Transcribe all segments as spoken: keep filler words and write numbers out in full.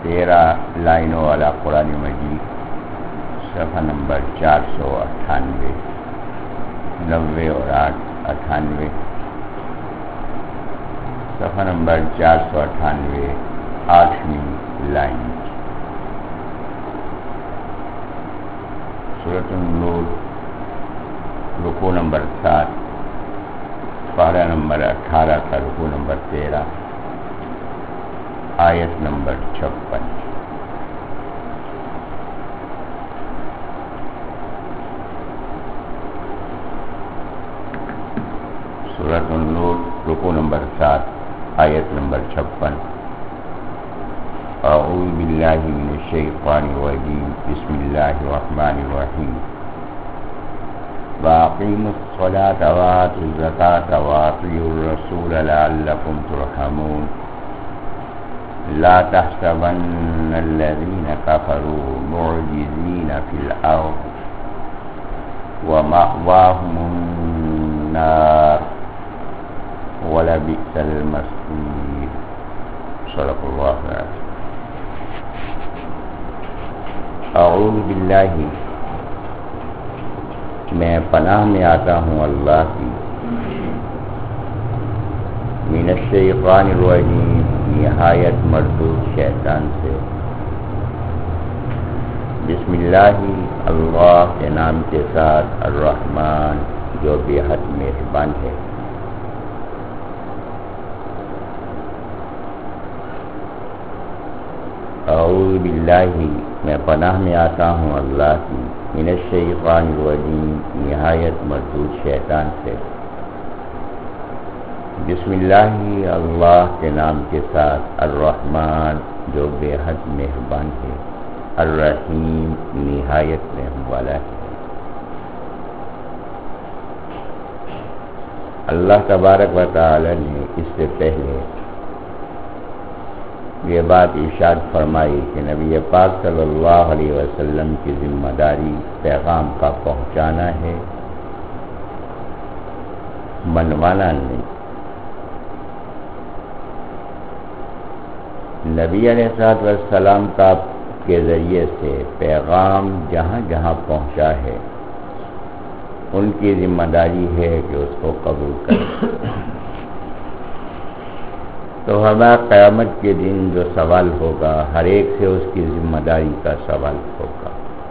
تیرہ لائنوں والا قرآن مجید، صفحہ نمبر چار سو اٹھانوے، نوے اور آٹھ اٹھانوے، صفحہ نمبر چار سو اٹھانوے، آٹھویں لائن، سورۃ النور، رکوع نمبر سات، پارہ نمبر اٹھارہ کا رکوع نمبر تیرہ، آیت نمبر چھپن۔ سورۃ النور، رکوع نمبر سات، آیت نمبر چھپن۔ اعوذ باللہ من الشیطان الرجیم، بسم اللہ الرحمن الرحیم۔ وَأَقِيمُوا الصَّلَاةَ وَآتُوا الزَّكَاةَ وَأَطِيعُوا الرَّسُولَ لَعَلَّكُمْ تُرْحَمُونَ۔ لا تحسبن الذين كفروا معجزين في الأرض ومأواهم النار ولبئس المصير۔ صدق اللہ العظیم۔ اعوذ باللہ، میں پناہ میں آتا ہوں اللہ کی، من الشیطان الرجیم، نہایت مردود شیطان سے۔ بسم اللہ، اللہ کے نام کے ساتھ، الرحمن، جو بے حد مہربان ہے۔ اعوذ باللہ، میں پناہ میں آتا ہوں اللہ کی، من الشیطان الرجیم، نہایت مردود شیطان سے۔ بسم اللہ، اللہ کے نام کے ساتھ، الرحمن، جو بے حد مہربان ہے، الرحیم، نہایت رحم والا ہے۔ اللہ تبارک و تعالی نے اس سے پہلے یہ بات ارشاد فرمائی کہ نبی پاک صلی اللہ علیہ وسلم کی ذمہ داری پیغام کا پہنچانا ہے، منوانا نہیں۔ نبی علیہ الصلوۃ والسلام کا کے ذریعے سے پیغام جہاں جہاں پہنچا ہے، ان کی ذمہ داری ہے کہ اس کو قبول کریں۔ تو ہمارا قیامت کے دن جو سوال ہوگا، ہر ایک سے اس کی ذمہ داری کا سوال ہوگا۔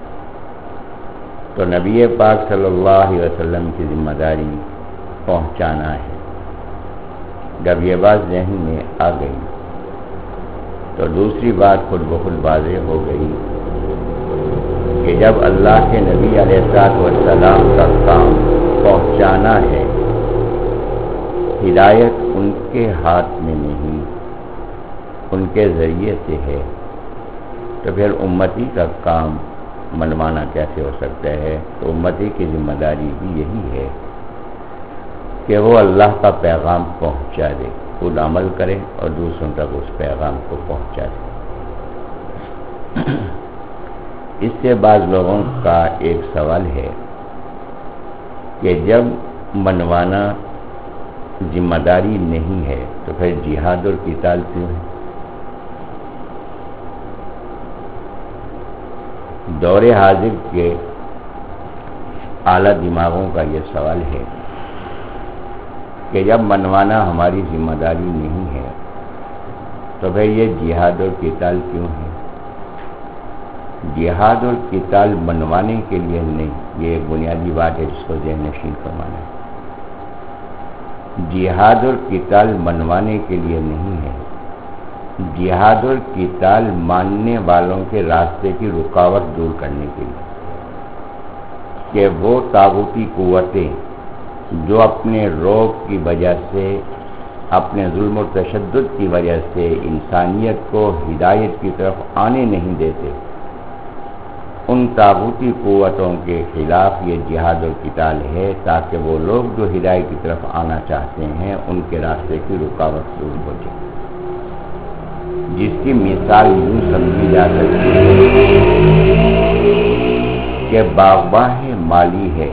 تو نبی پاک صلی اللہ علیہ وسلم کی ذمہ داری پہنچانا ہے۔ جب یہ بات ذہن میں آ گئی تو دوسری بات خود بخود واضح ہو گئی کہ جب اللہ کے نبی علیہ الصلوۃ والسلام کا کام پہنچانا ہے، ہدایت ان کے ہاتھ میں نہیں، ان کے ذریعے سے ہے، تو پھر امتی کا کام منوانا کیسے ہو سکتا ہے؟ تو امتی کی ذمہ داری بھی یہی ہے کہ وہ اللہ کا پیغام پہنچا دے، خود عمل کرے اور دوسروں تک اس پیغام کو پہنچا دے۔ اس سے بعض لوگوں کا ایک سوال ہے کہ جب منوانا ذمہ داری نہیں ہے تو پھر جہاد اور قتال کیوں ہے؟ دور حاضر کے اعلیٰ دماغوں کا یہ سوال ہے کہ جب منوانا ہماری ذمہ داری نہیں ہے تو پھر یہ جہاد اور قتال کیوں ہے؟ جہاد اور قتال منوانے کے لیے نہیں، یہ ایک بنیادی بات ہے جس کو ذہن نشین فرمانا ہے۔ جہاد اور قتال منوانے کے لیے نہیں ہے، جہاد اور قتال ماننے والوں کے راستے کی رکاوٹ دور کرنے کے لیے، کہ وہ طاغوتی قوتیں جو اپنے روب کی وجہ سے، اپنے ظلم و تشدد کی وجہ سے انسانیت کو ہدایت کی طرف آنے نہیں دیتے، ان طاغوتی قوتوں کے خلاف یہ جہاد و قتال ہے، تاکہ وہ لوگ جو ہدایت کی طرف آنا چاہتے ہیں ان کے راستے کی رکاوٹ دور ہو جائے۔ جس کی مثال یوں سمجھی جا سکتی ہے کہ باغباں مالی ہے،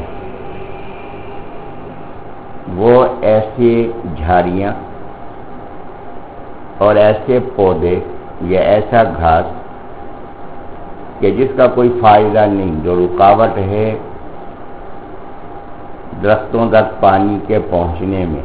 وہ ایسے جھاڑیاں اور ایسے پودے یہ ایسا گھاس کہ جس کا کوئی فائدہ نہیں، جو رکاوٹ ہے درختوں تک پانی کے پہنچنے میں،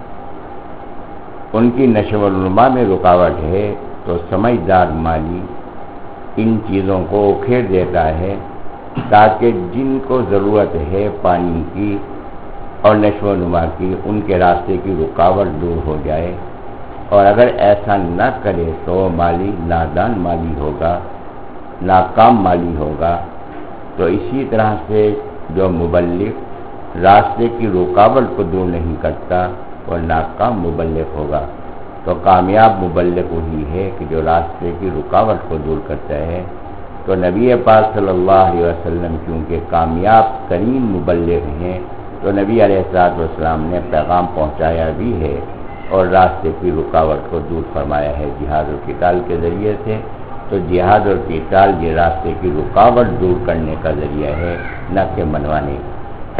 ان کی نشو و نما میں رکاوٹ ہے، تو سمجھدار مالی ان چیزوں کو اکھیڑ دیتا ہے تاکہ جن کو ضرورت ہے پانی کی اور نشو و نما کی، ان کے راستے کی رکاوٹ دور ہو جائے۔ اور اگر ایسا نہ کرے تو مالی نادان مالی ہوگا، ناکام مالی ہوگا۔ تو اسی طرح سے جو مبلغ راستے کی رکاوٹ کو دور نہیں کرتا وہ ناکام مبلغ ہوگا۔ تو کامیاب مبلغ وہی ہے کہ جو راستے کی رکاوٹ کو دور کرتا ہے۔ تو نبی پاک صلی اللہ علیہ وسلم کیونکہ کامیاب ترین مبلغ ہیں، تو نبی علیہ الصلوۃ والسلام نے پیغام پہنچایا بھی ہے اور راستے کی رکاوٹ کو دور فرمایا ہے جہاد و قتال کے ذریعے سے۔ تو جہاد اور قتال یہ راستے کی رکاوٹ دور کرنے کا ذریعہ ہے، نہ کہ منوانے کا۔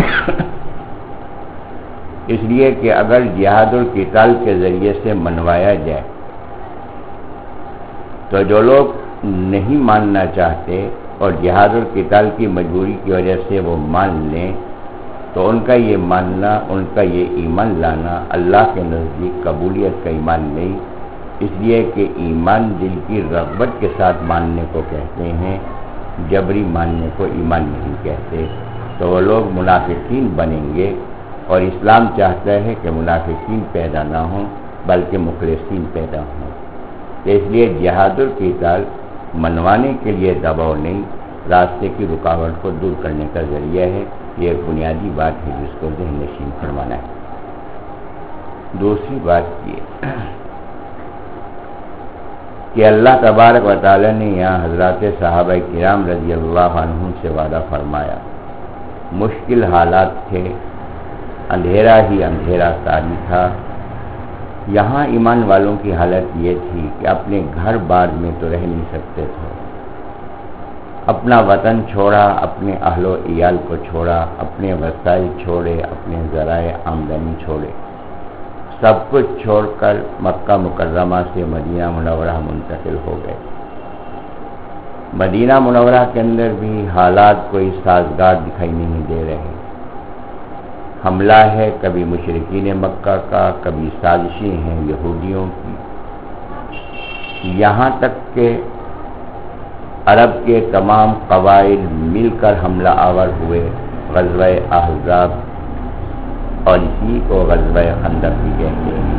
اس لیے کہ اگر جہاد اور قتال کے ذریعے سے منوایا جائے تو جو لوگ نہیں ماننا چاہتے اور جہاد اور قتال کی مجبوری کی وجہ سے وہ مان لیں، تو ان کا یہ ماننا، ان کا یہ ایمان لانا اللہ کے نزدیک قبولیت کا ایمان نہیں، اس لیے کہ ایمان دل کی رغبت کے ساتھ ماننے کو کہتے ہیں، جبری ماننے کو ایمان نہیں کہتے۔ تو وہ لوگ منافقین بنیں گے، اور اسلام چاہتا ہے کہ منافقین پیدا نہ ہوں بلکہ مخلصین پیدا ہوں۔ تو اس لیے جہاد اور قتال منوانے کے لیے دباؤ نہیں، راستے کی رکاوٹ کو دور کرنے کا ذریعہ ہے۔ یہ ایک بنیادی بات ہے جس کو ذہن نشین فرمانا ہے۔ دوسری بات یہ کہ اللہ تبارک و تعالی نے یہاں حضرات صحابہ کرام رضی اللہ عنہم سے وعدہ فرمایا، مشکل حالات تھے، اندھیرا ہی اندھیرا طاری تھا۔ یہاں ایمان والوں کی حالت یہ تھی کہ اپنے گھر بار میں تو رہ نہیں سکتے تھے، اپنا وطن چھوڑا، اپنے اہل و عیال کو چھوڑا، اپنے وسائل چھوڑے، اپنے ذرائع آمدنی چھوڑے، سب کچھ چھوڑ کر مکہ مکرمہ سے مدینہ منورہ منتقل ہو گئے۔ مدینہ منورہ کے اندر بھی حالات کوئی سازگار دکھائی نہیں دے رہے۔ حملہ ہے کبھی مشرکین مکہ کا، کبھی سازشیں ہیں یہودیوں کی، یہاں تک کہ عرب کے تمام قبائل مل کر حملہ آور ہوئے غزوہ احزاب، اور اسی کو غزوہ خندق بھی کہتے ہیں۔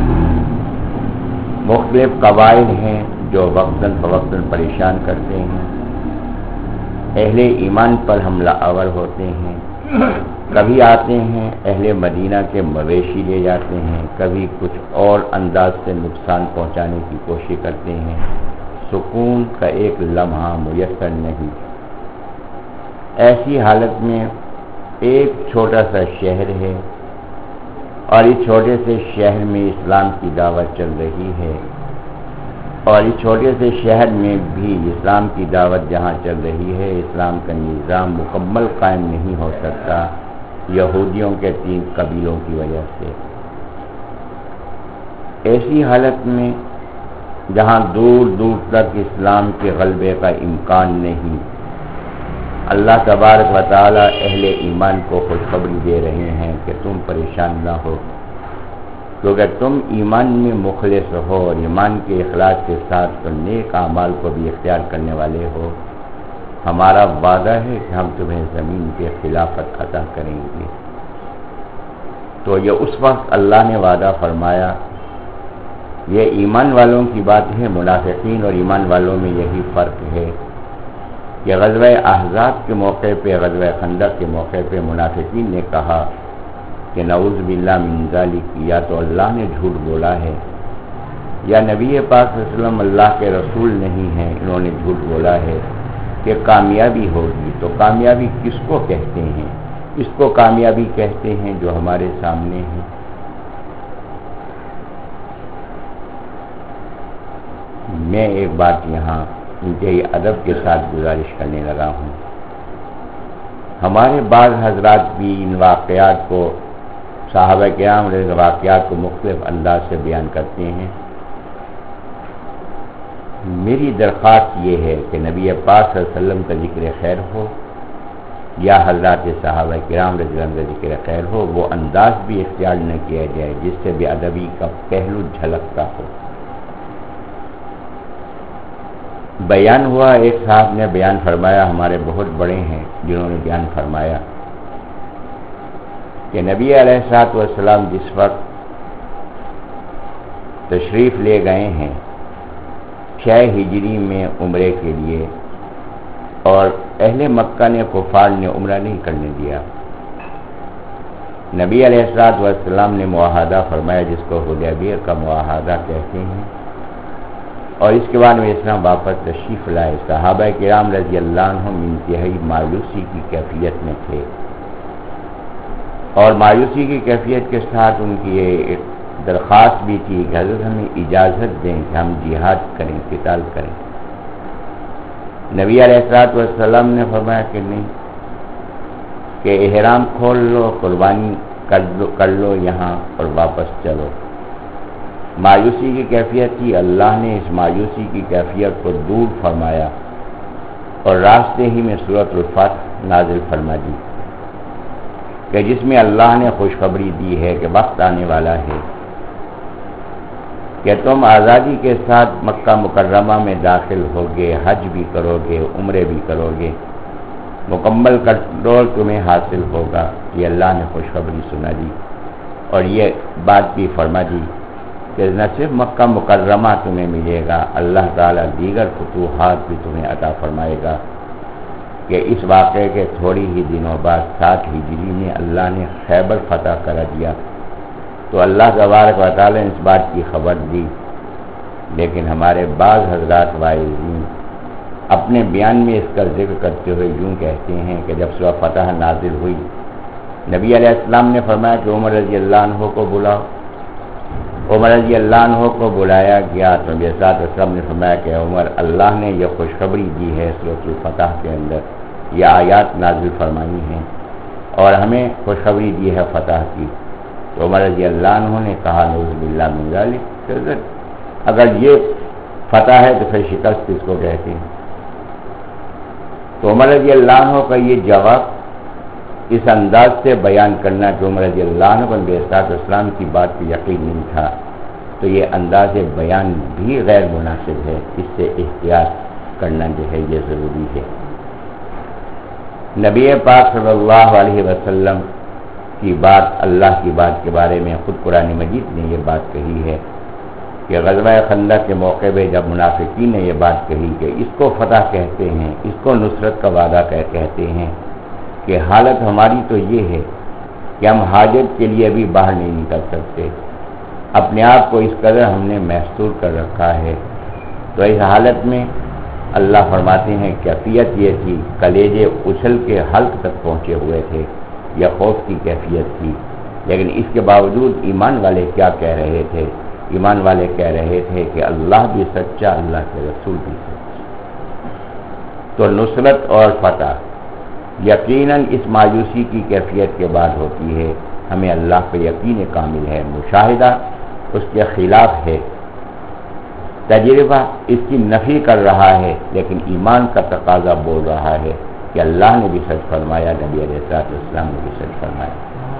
مختلف قبائل ہیں جو وقتاً فوقتاً پریشان کرتے ہیں، اہل ایمان پر حملہ آور ہوتے ہیں، کبھی آتے ہیں اہل مدینہ کے مویشی لے جاتے ہیں، کبھی کچھ اور انداز سے نقصان پہنچانے کی کوشش کرتے ہیں، سکون کا ایک لمحہ میسر نہیں۔ ایسی حالت میں ایک چھوٹا سا شہر ہے، اور اس چھوٹے سے شہر میں اسلام کی دعوت چل رہی ہے، اور اس چھوٹے سے شہر میں بھی اسلام کی دعوت جہاں چل رہی ہے، اسلام کا نظام مکمل قائم نہیں ہو سکتا یہودیوں کے تین قبیلوں کی وجہ سے۔ ایسی حالت میں جہاں دور دور تک اسلام کے غلبے کا امکان نہیں، اللہ تبارک و تعالی اہل ایمان کو خوشخبری دے رہے ہیں کہ تم پریشان نہ ہو، کیونکہ تم ایمان میں مخلص ہو اور ایمان کے اخلاص کے ساتھ تو نیک اعمال کو بھی اختیار کرنے والے ہو۔ ہمارا وعدہ ہے کہ ہم تمہیں زمین کے خلافت عطا کریں گے۔ تو یہ اس وقت اللہ نے وعدہ فرمایا، یہ ایمان والوں کی بات ہے۔ منافقین اور ایمان والوں میں یہی فرق ہے کہ غزوہ احزاب کے موقع پہ، غزوہ خندق کے موقع پہ منافقین نے کہا کہ نعوذ باللہ من ذالک، یا تو اللہ نے جھوٹ بولا ہے، یا نبی پاک صلی اللہ علیہ وسلم اللہ کے رسول نہیں ہیں، انہوں نے جھوٹ بولا ہے کہ کامیابی ہوگی۔ تو کامیابی کس کو کہتے ہیں؟ اس کو کامیابی کہتے ہیں جو ہمارے سامنے ہے۔ میں ایک بات یہاں انتہائی ادب کے ساتھ گزارش کرنے لگا ہوں۔ ہمارے بعض حضرات بھی ان واقعات کو، صحابہ کرام رضی واقعات کو مختلف انداز سے بیان کرتے ہیں۔ میری درخواست یہ ہے کہ نبی پاک صلی اللہ علیہ وسلم کا ذکر خیر ہو یا حضرات صحابہ کرام رضی اللہ عنہم کا ذکر خیر ہو، وہ انداز بھی اختیار نہ کیا جائے جس سے بے ادبی کا پہلو جھلکتا ہو۔ بیان ہوا، ایک صاحب نے بیان فرمایا، ہمارے بہت بڑے ہیں جنہوں نے بیان فرمایا کہ نبی علیہ الصلوۃ والسلام جس وقت تشریف لے گئے ہیں چھ ہجری میں عمرے کے لیے، اور اہل مکہ نے کفار نے عمرہ نہیں کرنے دیا، نبی علیہ الصلوۃ والسلام نے معاہدہ فرمایا جس کو حدیبیہ کا معاہدہ کہتے ہیں، اور اس کے بعد میں اسلام واپس تشریف لائے۔ صحابہ کرام رضی اللہ عنہم انتہائی مایوسی کی کیفیت میں تھے، اور مایوسی کی کیفیت کے ساتھ ان کی ایک درخواست بھی تھی کہ حضرت ہمیں اجازت دیں کہ ہم جہاد کریں، قتال کریں۔ نبی علیہ الصلوۃ والسلام نے فرمایا کہ نہیں، کہ احرام کھول لو، قربانی کر لو کر لو یہاں اور واپس چلو۔ مایوسی کی کیفیت تھی، اللہ نے اس مایوسی کی کیفیت کو دور فرمایا اور راستے ہی میں سورۃ الفتح نازل فرما دی کہ جس میں اللہ نے خوشخبری دی ہے کہ وقت آنے والا ہے کہ تم آزادی کے ساتھ مکہ مکرمہ میں داخل ہوگے، حج بھی کرو گے، عمرے بھی کرو گے، مکمل کنٹرول تمہیں حاصل ہوگا۔ یہ اللہ نے خوشخبری سنا دی، اور یہ بات بھی فرما دی کہ نہ صرف مکہ مکرمہ تمہیں ملے گا، اللہ تعالیٰ دیگر فتوحات بھی تمہیں عطا فرمائے گا۔ کہ اس واقعے کے تھوڑی ہی دنوں بعد سات ہجری میں اللہ نے خیبر فتح کرا دیا، تو اللہ تبارک و تعالیٰ نے اس بات کی خبر دی، لیکن ہمارے بعض حضرات واعظین اپنے بیان میں اس کا ذکر کرتے ہوئے یوں کہتے ہیں کہ جب سورہ فتح نازل ہوئی، نبی علیہ السلام نے فرمایا کہ عمر رضی اللہ عنہ کو بلاؤ۔ عمر رضی اللہ عنہ کو بلایا گیا تو نبی صلی اللہ علیہ وسلم نے فرمایا کہ عمر، اللہ نے یہ خوشخبری دی ہے سورۃ الفتح کے اندر، یہ آیات نازل فرمائی ہیں اور ہمیں خوشخبری دی ہے فتح کی۔ تو عمر رضی اللہ عنہ نے کہا نعوذ باللہ من ذلک، اگر یہ فتح ہے تو پھر شکست کس کو کہتے ہیں؟ تو عمر رضی اللہ عنہ کا یہ جواب اس انداز سے بیان کرنا کہ عمر رضی اللہ عنہ کو نبی صلی اللہ علیہ وسلم کی بات پہ یقین نہیں تھا، تو یہ انداز بیان بھی غیر مناسب ہے، اس سے احتیاط کرنا جو ہے یہ ضروری ہے۔ نبی پاک صلی اللہ علیہ وسلم کی بات، اللہ کی بات کے بارے میں خود قرآن مجید نے یہ بات کہی ہے کہ غزوہ خندق کے موقع پہ جب منافقین نے یہ بات کہی کہ اس کو فتح کہتے ہیں، اس کو نصرت کا وعدہ کہتے ہیں، کہ حالت ہماری تو یہ ہے کہ ہم حاجت کے لیے بھی باہر نہیں نکل سکتے، اپنے آپ کو اس قدر ہم نے محصور کر رکھا ہے۔ تو اس حالت میں اللہ فرماتے ہیں کیفیت یہ تھی، کلیجے اچھل کے حلق تک پہنچے ہوئے تھے، یہ خوف کی کیفیت تھی، لیکن اس کے باوجود ایمان والے کیا کہہ رہے تھے؟ ایمان والے کہہ رہے تھے کہ اللہ بھی سچا، اللہ کے رسول بھی سچا۔ تو نصرت اور فتح یقیناً اس مایوسی کی کیفیت کے بعد ہوتی ہے، ہمیں اللہ پہ یقین کامل ہے، مشاہدہ اس کے خلاف ہے، تجربہ اس کی نفی کر رہا ہے، لیکن ایمان کا تقاضا بول رہا ہے کہ اللہ نے بھی سچ فرمایا، نبی علیہ السلام نے بھی سچ فرمایا۔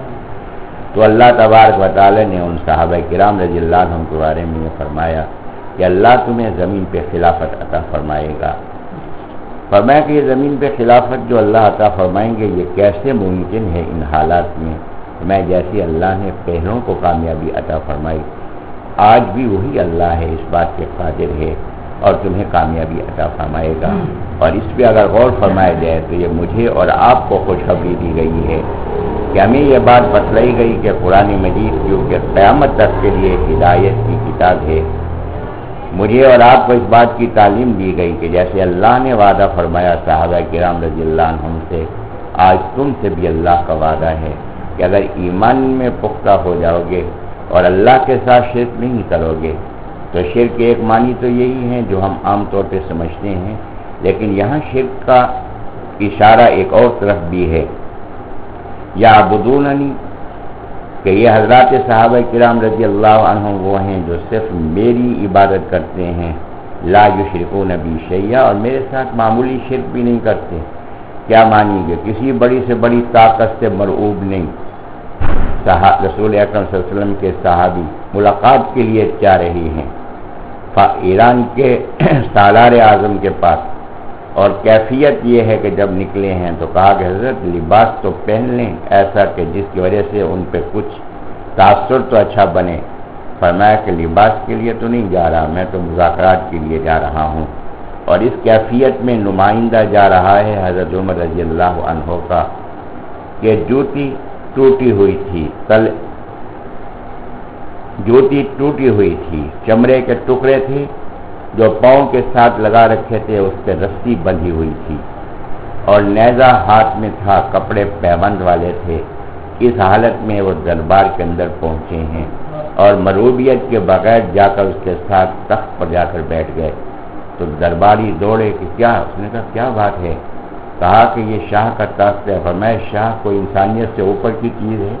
تو اللہ تبارک و تعالی نے ان صحابہ کرام رضی اللہ عنہم کے بارے میں یہ فرمایا کہ اللہ تمہیں زمین پہ خلافت عطا فرمائے گا۔ فرمایا کہ یہ زمین پہ خلافت جو اللہ عطا فرمائیں گے یہ کیسے ممکن ہے ان حالات میں؟ میں جیسی اللہ نے پہلوں کو کامیابی عطا فرمائی، آج بھی وہی اللہ ہے، اس بات کے قادر ہے اور تمہیں کامیابی عطا فرمائے گا۔ اور اس پہ اگر غور فرمایا جائے تو یہ مجھے اور آپ کو خوشخبری دی گئی ہے کہ ہمیں یہ بات بتلائی گئی کہ قرآن مجید جو کہ قیامت تک کے لیے ہدایت کی کتاب ہے، مجھے اور آپ کو اس بات کی تعلیم دی گئی کہ جیسے اللہ نے وعدہ فرمایا صحابہ کرام رضی اللہ عنہم سے، آج تم سے بھی اللہ کا وعدہ ہے کہ اگر ایمان میں پختہ ہو جاؤ گے اور اللہ کے ساتھ شرک نہیں کرو گے، تو شرک کے ایک معنی تو یہی ہے جو ہم عام طور پہ سمجھتے ہیں، لیکن یہاں شرک کا اشارہ ایک اور طرف بھی ہے، یعبدوننی، کہ یہ حضرات صحابہ کرام رضی اللہ عنہم وہ ہیں جو صرف میری عبادت کرتے ہیں، لا یشرکون بی شیئا، اور میرے ساتھ معمولی شرک بھی نہیں کرتے۔ کیا مانیں گے؟ کسی بڑی سے بڑی طاقت سے مرعوب نہیں۔ رسول اکرم صلی اللہ علیہ وسلم کے صحابی ملاقات کے لیے جا رہی ہیں ایران کے سالار اعظم کے پاس، اور کیفیت یہ ہے کہ جب نکلے ہیں تو کہا کہ حضرت لباس تو پہن لیں ایسا کہ جس کی وجہ سے ان پہ کچھ تاثر تو اچھا بنے۔ فرمایا کہ لباس کے لیے تو نہیں جا رہا، میں تو مذاکرات کے لیے جا رہا ہوں۔ اور اس کیفیت میں نمائندہ جا رہا ہے حضرت عمر رضی اللہ عنہ کا کہ جوتی ٹوٹی ہوئی تھی، تل جوتی ٹوٹی ہوئی تھی، چمڑے کے ٹکڑے تھے جو پاؤں کے ساتھ لگا رکھے تھے، اس پہ رسی بندھی ہوئی تھی، اور نیزہ ہاتھ میں تھا، کپڑے پیوند والے تھے۔ اس حالت میں وہ دربار کے اندر پہنچے ہیں اور مروبیت کے بغیر جا کر اس کے ساتھ تخت پر جا کر بیٹھ گئے۔ تو درباری دوڑے کہ کیا؟ اس نے کہا کیا بات ہے؟ کہا کہ یہ شاہ کا تخت ہے۔ فرمایا شاہ کوئی انسانیت سے اوپر کی چیز ہے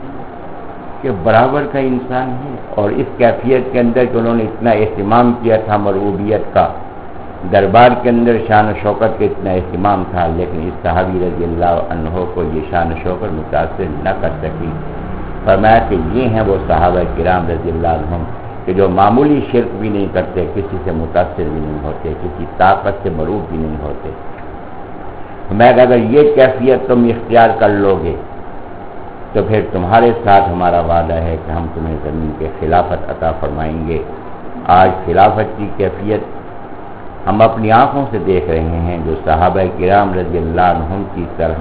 کہ برابر کا انسان ہے؟ اور اس کیفیت کے اندر کہ انہوں نے اتنا اہتمام کیا تھا مرعوبیت کا، دربار کے اندر شان و شوکت کا اتنا اہتمام تھا، لیکن اس صحابی رضی اللہ عنہ کو یہ شان و شوکت متاثر نہ کر سکی۔ فرمایا کہ یہ ہیں وہ صحابہ کرام رضی اللہ عنہم کہ جو معمولی شرک بھی نہیں کرتے، کسی سے متاثر بھی نہیں ہوتے، کسی طاقت سے مرعوب بھی نہیں ہوتے۔ میں اگر یہ کیفیت تم اختیار کر لو گے تو پھر تمہارے ساتھ ہمارا وعدہ ہے کہ ہم تمہیں زمین کے خلافت عطا فرمائیں گے۔ آج خلافت کی کیفیت ہم اپنی آنکھوں سے دیکھ رہے ہیں، جو صحابہ کرام رضی اللہ عنہم کی طرح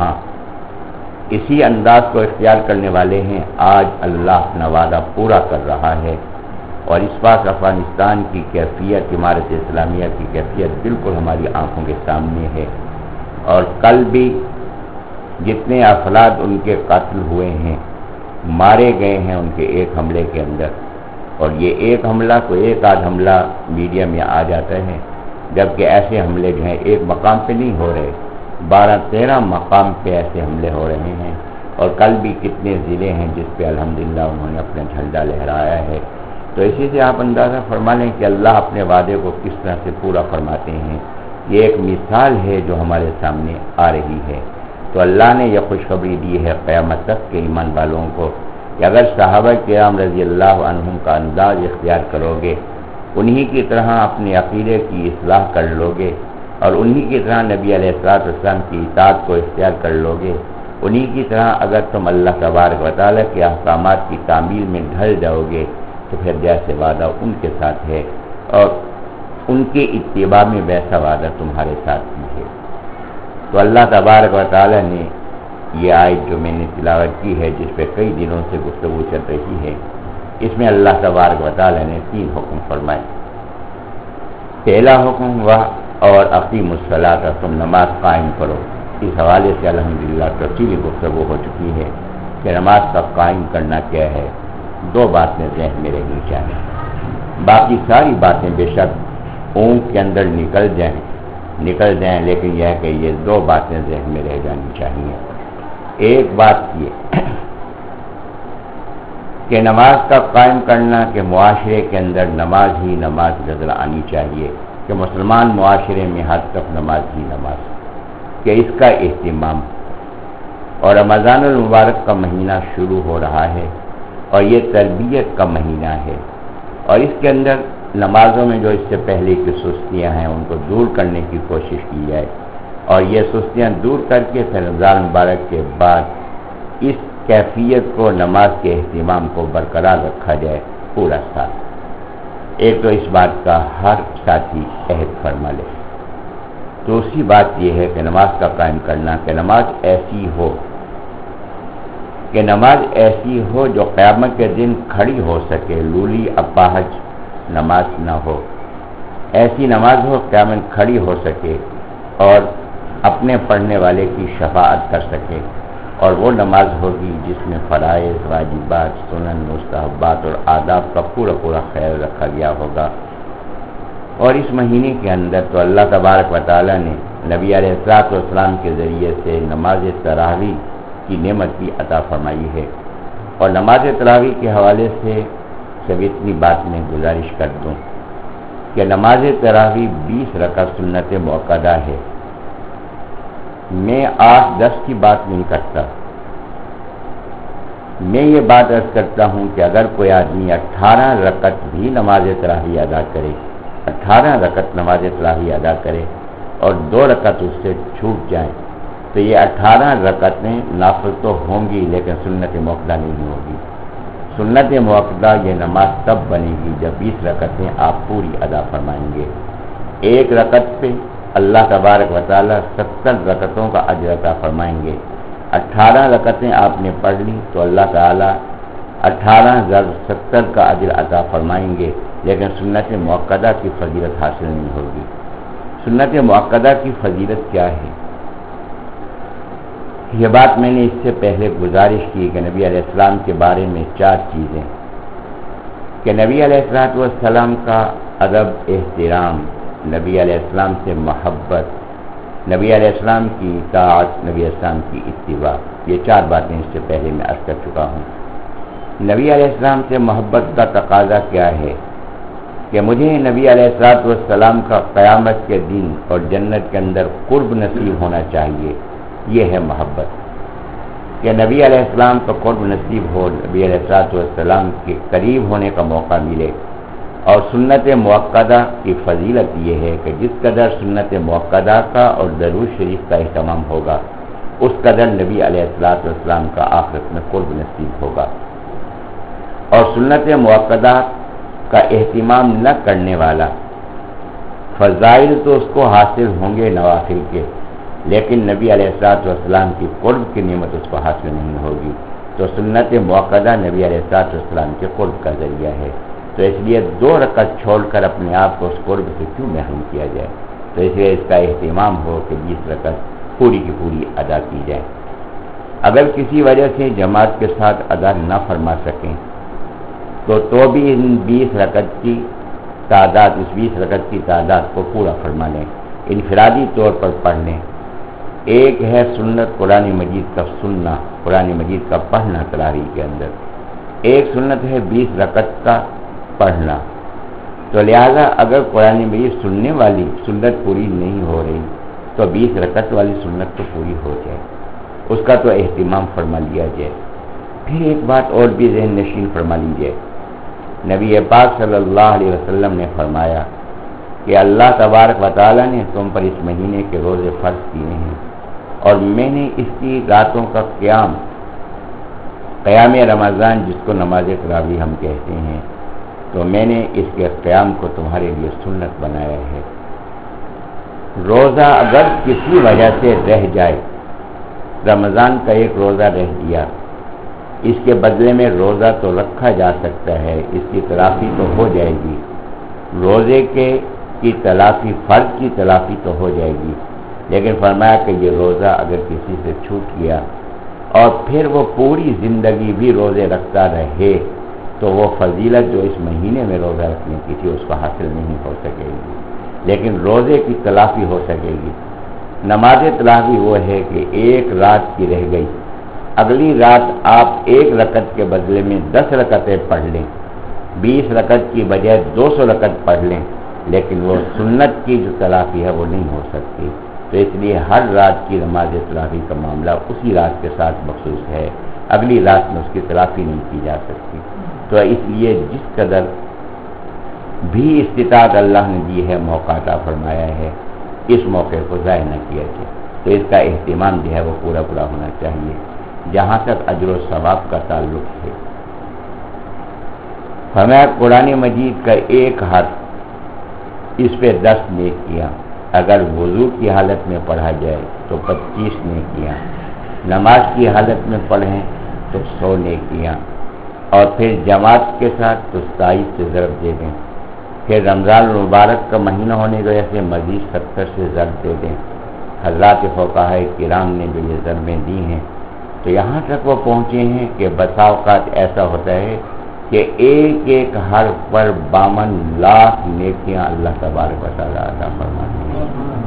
اسی انداز کو اختیار کرنے والے ہیں۔ آج اللہ اپنا وعدہ پورا کر رہا ہے، اور اس پاک افغانستان کی کیفیت، عمارت اسلامیہ کی کیفیت بالکل ہماری آنکھوں کے سامنے ہے۔ اور کل بھی جتنے افراد ان کے قتل ہوئے ہیں، مارے گئے ہیں ان کے ایک حملے کے اندر، اور یہ ایک حملہ کو ایک آدھ حملہ میڈیا میں آ جاتا ہے، جبکہ ایسے حملے جو ہیں ایک مقام پہ نہیں ہو رہے، بارہ تیرہ مقام پہ ایسے حملے ہو رہے ہیں۔ اور کل بھی کتنے ضلع ہیں جس پہ الحمدللہ انہوں نے اپنا جھنڈا لہرایا ہے۔ تو اسی سے آپ اندازہ فرما لیں کہ اللہ اپنے وعدے کو کس طرح سے پورا فرماتے ہیں۔ یہ ایک مثال ہے جو ہمارے سامنے آ رہی ہے۔ تو اللہ نے یہ خوشخبری دی ہے قیامت تک کے ایمان والوں کو کہ اگر صحابہ کرام رضی اللہ عنہم کا انداز اختیار کرو گے، انہی کی طرح اپنے عقیدے کی اصلاح کر لو گے، اور انہی کی طرح نبی علیہ الصلوۃ والسلام کی اطاعت کو اختیار کر لو گے، انہی کی طرح اگر تم اللہ تبارک و تعالیٰ کے احکامات کی تعمیل میں ڈھل جاؤ گے، تو پھر جیسے وعدہ ان کے ساتھ ہے اور ان کے اتباع میں ویسا وعدہ تمہارے ساتھ بھی ہے۔ تو اللہ تبارک و تعالیٰ نے یہ آیت جو میں نے تلاوت کی ہے، جس پہ کئی دنوں سے گفتگو چل رہی ہے، اس میں اللہ تبارک و تعالیٰ نے تین حکم فرمائے۔ پہلا حکم وہ اور اقیم الصلاۃ، تم نماز قائم کرو۔ اس حوالے سے الحمدللہ تفصیلی گفتگو ہو چکی ہے کہ نماز کا قائم کرنا کیا ہے۔ دو باتیں ذہن میں رہنی چاہیے، باقی ساری باتیں بے شک اونگ کے اندر نکل جائیں نکل جائیں لیکن یہ ہے کہ یہ دو باتیں ذہن میں رہ جانی چاہیے۔ ایک بات یہ کہ نماز کا قائم کرنا کہ معاشرے کے اندر نماز ہی نماز نظر آنی چاہیے، کہ مسلمان معاشرے میں ہر طرف نماز ہی نماز، کہ اس کا اہتمام۔ اور رمضان المبارک کا مہینہ شروع ہو رہا ہے اور یہ تربیت کا مہینہ ہے، اور اس کے اندر نمازوں میں جو اس سے پہلے کی سستیاں ہیں ان کو دور کرنے کی کوشش کی جائے، اور یہ سستیاں دور کر کے پھر رمضان مبارک کے بعد اس کیفیت کو، نماز کے اہتمام کو برقرار رکھا جائے پورا سال۔ ایک تو اس بات کا ہر ساتھی عہد فرما لے۔ دوسری بات یہ ہے کہ نماز کا قائم کرنا کہ نماز ایسی ہو کہ نماز ایسی ہو جو قیامت کے دن کھڑی ہو سکے، لولی اپاہج نماز نہ ہو، ایسی نماز ہو قیامت کھڑی ہو سکے اور اپنے پڑھنے والے کی شفاعت کر سکے، اور وہ نماز ہوگی جس میں فرائض، واجبات، سنن، مستحبات اور آداب کا پورا پورا خیال رکھا گیا ہوگا۔ اور اس مہینے کے اندر تو اللہ تبارک و تعالیٰ نے نبی علیہ الصلوۃ والسلام کے ذریعے سے نماز تراویح کی نعمت بھی عطا فرمائی ہے۔ اور نماز تراویح کے حوالے سے سب اتنی بات میں گزارش کر دوں کہ نماز تراویح بیس رکعت سنت موقدہ ہے۔ میں آٹھ دس کی بات نہیں کرتا، میں یہ بات عرض کرتا ہوں کہ اگر کوئی آدمی اٹھارہ رکعت بھی نماز تراویح ادا کرے، اٹھارہ رکعت نماز تراویح ادا کرے اور دو رکعت اس سے چھوٹ جائیں تو یہ اٹھارہ رکعتیں نافل تو ہوں گی لیکن سنت موقدہ نہیں ہوگی۔ سنت موقدہ یہ نماز تب بنے گی جب بیس رکعتیں آپ پوری ادا فرمائیں گے۔ ایک رکعت پہ اللہ تبارک و تعالیٰ ستر رکعتوں کا اجر عطا فرمائیں گے۔ اٹھارہ رکعتیں آپ نے پڑھ لی تو اللہ تعالیٰ اٹھارہ ضرب ستر کا اجر عطا فرمائیں گے، لیکن سنت موقدہ کی فضیلت حاصل نہیں ہوگی۔ سنت موقدہ کی فضیلت کیا ہے؟ یہ بات میں نے اس سے پہلے گزارش کی کہ نبی علیہ السلام کے بارے میں چار چیزیں، کہ نبی علیہ السلام کا ادب احترام، نبی علیہ السلام سے محبت، نبی علیہ السلام کی اطاعت، نبی علیہ السلام کی اتباع، یہ چار باتیں اس سے پہلے میں عرض کر چکا ہوں۔ نبی علیہ السلام سے محبت کا تقاضا کیا ہے؟ کہ مجھے نبی علیہ السلام کا قیامت کے دن اور جنت کے اندر قرب نصیب ہونا چاہیے، یہ ہے محبت، کہ نبی علیہ السلام کا قرب نصیب ہو، نبی علیہ السلام کے قریب ہونے کا موقع ملے۔ اور سنت موقدہ کی فضیلت یہ ہے کہ جس قدر سنت موقدہ کا اور درود شریف کا اہتمام ہوگا اس قدر نبی علیہ السلام کا آخرت میں قرب نصیب ہوگا۔ اور سنت موقدہ کا اہتمام نہ کرنے والا فضائل تو اس کو حاصل ہوں گے نوافل کے، لیکن نبی علیہ السلام کی قرب کی نعمت اس کو حاصل نہیں ہوگی۔ تو سنت موقدہ نبی علیہ السلام کے قرب کا ذریعہ ہے، تو اس لیے دو رکعت چھوڑ کر اپنے آپ کو اس قرب سے کیوں محروم کیا جائے؟ تو اس لیے اس کا اہتمام ہو کہ بیس رکعت پوری کی پوری ادا کی جائے۔ اگر کسی وجہ سے جماعت کے ساتھ ادا نہ فرما سکیں تو تو بھی ان بیس رکعت کی تعداد اس بیس رکعت کی تعداد کو پورا فرما لیں، انفرادی طور پر پڑھ لیں۔ ایک ہے سنت قرآن مجید کا سننا، قرآن مجید کا پڑھنا تراویح کے اندر، ایک سنت ہے بیس رکعت کا پڑھنا۔ تو لہذا اگر قرآن مجید سننے والی سنت پوری نہیں ہو رہی تو بیس رکعت والی سنت تو پوری ہو جائے، اس کا تو اہتمام فرما لیا جائے۔ پھر ایک بات اور بھی ذہن نشین فرما لیجیے، نبی پاک صلی اللہ علیہ وسلم نے فرمایا کہ اللہ تبارک و تعالیٰ نے تم پر اس مہینے کے روزے فرض کیے ہیں اور میں نے اس کی راتوں کا قیام، قیام رمضان جس کو نماز تراویح ہم کہتے ہیں، تو میں نے اس کے قیام کو تمہارے لیے سنت بنایا ہے۔ روزہ اگر کسی وجہ سے رہ جائے، رمضان کا ایک روزہ رہ گیا، اس کے بدلے میں روزہ تو رکھا جا سکتا ہے، اس کی تلافی تو ہو جائے گی، روزے کے کی تلافی، فرض کی تلافی تو ہو جائے گی، لیکن فرمایا کہ یہ روزہ اگر کسی سے چھوٹ گیا اور پھر وہ پوری زندگی بھی روزے رکھتا رہے تو وہ فضیلت جو اس مہینے میں روزہ رکھنے کی تھی اس کو حاصل نہیں ہو سکے گی، لیکن روزے کی تلافی ہو سکے گی۔ نماز تراویح وہ ہے کہ ایک رات کی رہ گئی، اگلی رات آپ ایک رکعت کے بدلے میں دس رکعتیں پڑھ لیں، بیس رکعت کی بجائے دو سو رکعت پڑھ لیں، لیکن وہ سنت کی جو تلافی ہے وہ نہیں ہو سکتی۔ تو اس لیے ہر رات کی نماز تراویح کا معاملہ اسی رات کے ساتھ مخصوص ہے، اگلی رات میں اس کی تلافی نہیں کی جا سکتی۔ تو اس لیے جس قدر بھی استطاعت اللہ نے دی ہے، موقع عطا فرمایا ہے، اس موقع کو ضائع نہ کیا جائے، تو اس کا اہتمام جو ہے وہ پورا پورا ہونا چاہیے۔ جہاں تک اجر و ثواب کا تعلق ہے، فرمایا قرآن مجید کا ایک حرف اس پہ دس نیکیاں، اگر وضو کی حالت میں پڑھا جائے تو پچیس نیکیاں، نماز کی حالت میں پڑھیں تو سو نیکیاں، اور پھر جماعت کے ساتھ تو ستائیس سے ضرب دے دیں، پھر رمضان المبارک کا مہینہ ہونے کی وجہ سے مزید ستر سے ضرب دے دیں۔ حضرات فقہاء کرام نے جو یہ ضربیں دی ہیں تو یہاں تک وہ پہنچے ہیں کہ بسا اوقات ایسا ہوتا ہے کہ ایک ایک حرف پر باون لاکھ نیکیاں اللہ تبارک و تعالیٰ عطا فرماتے ہیں۔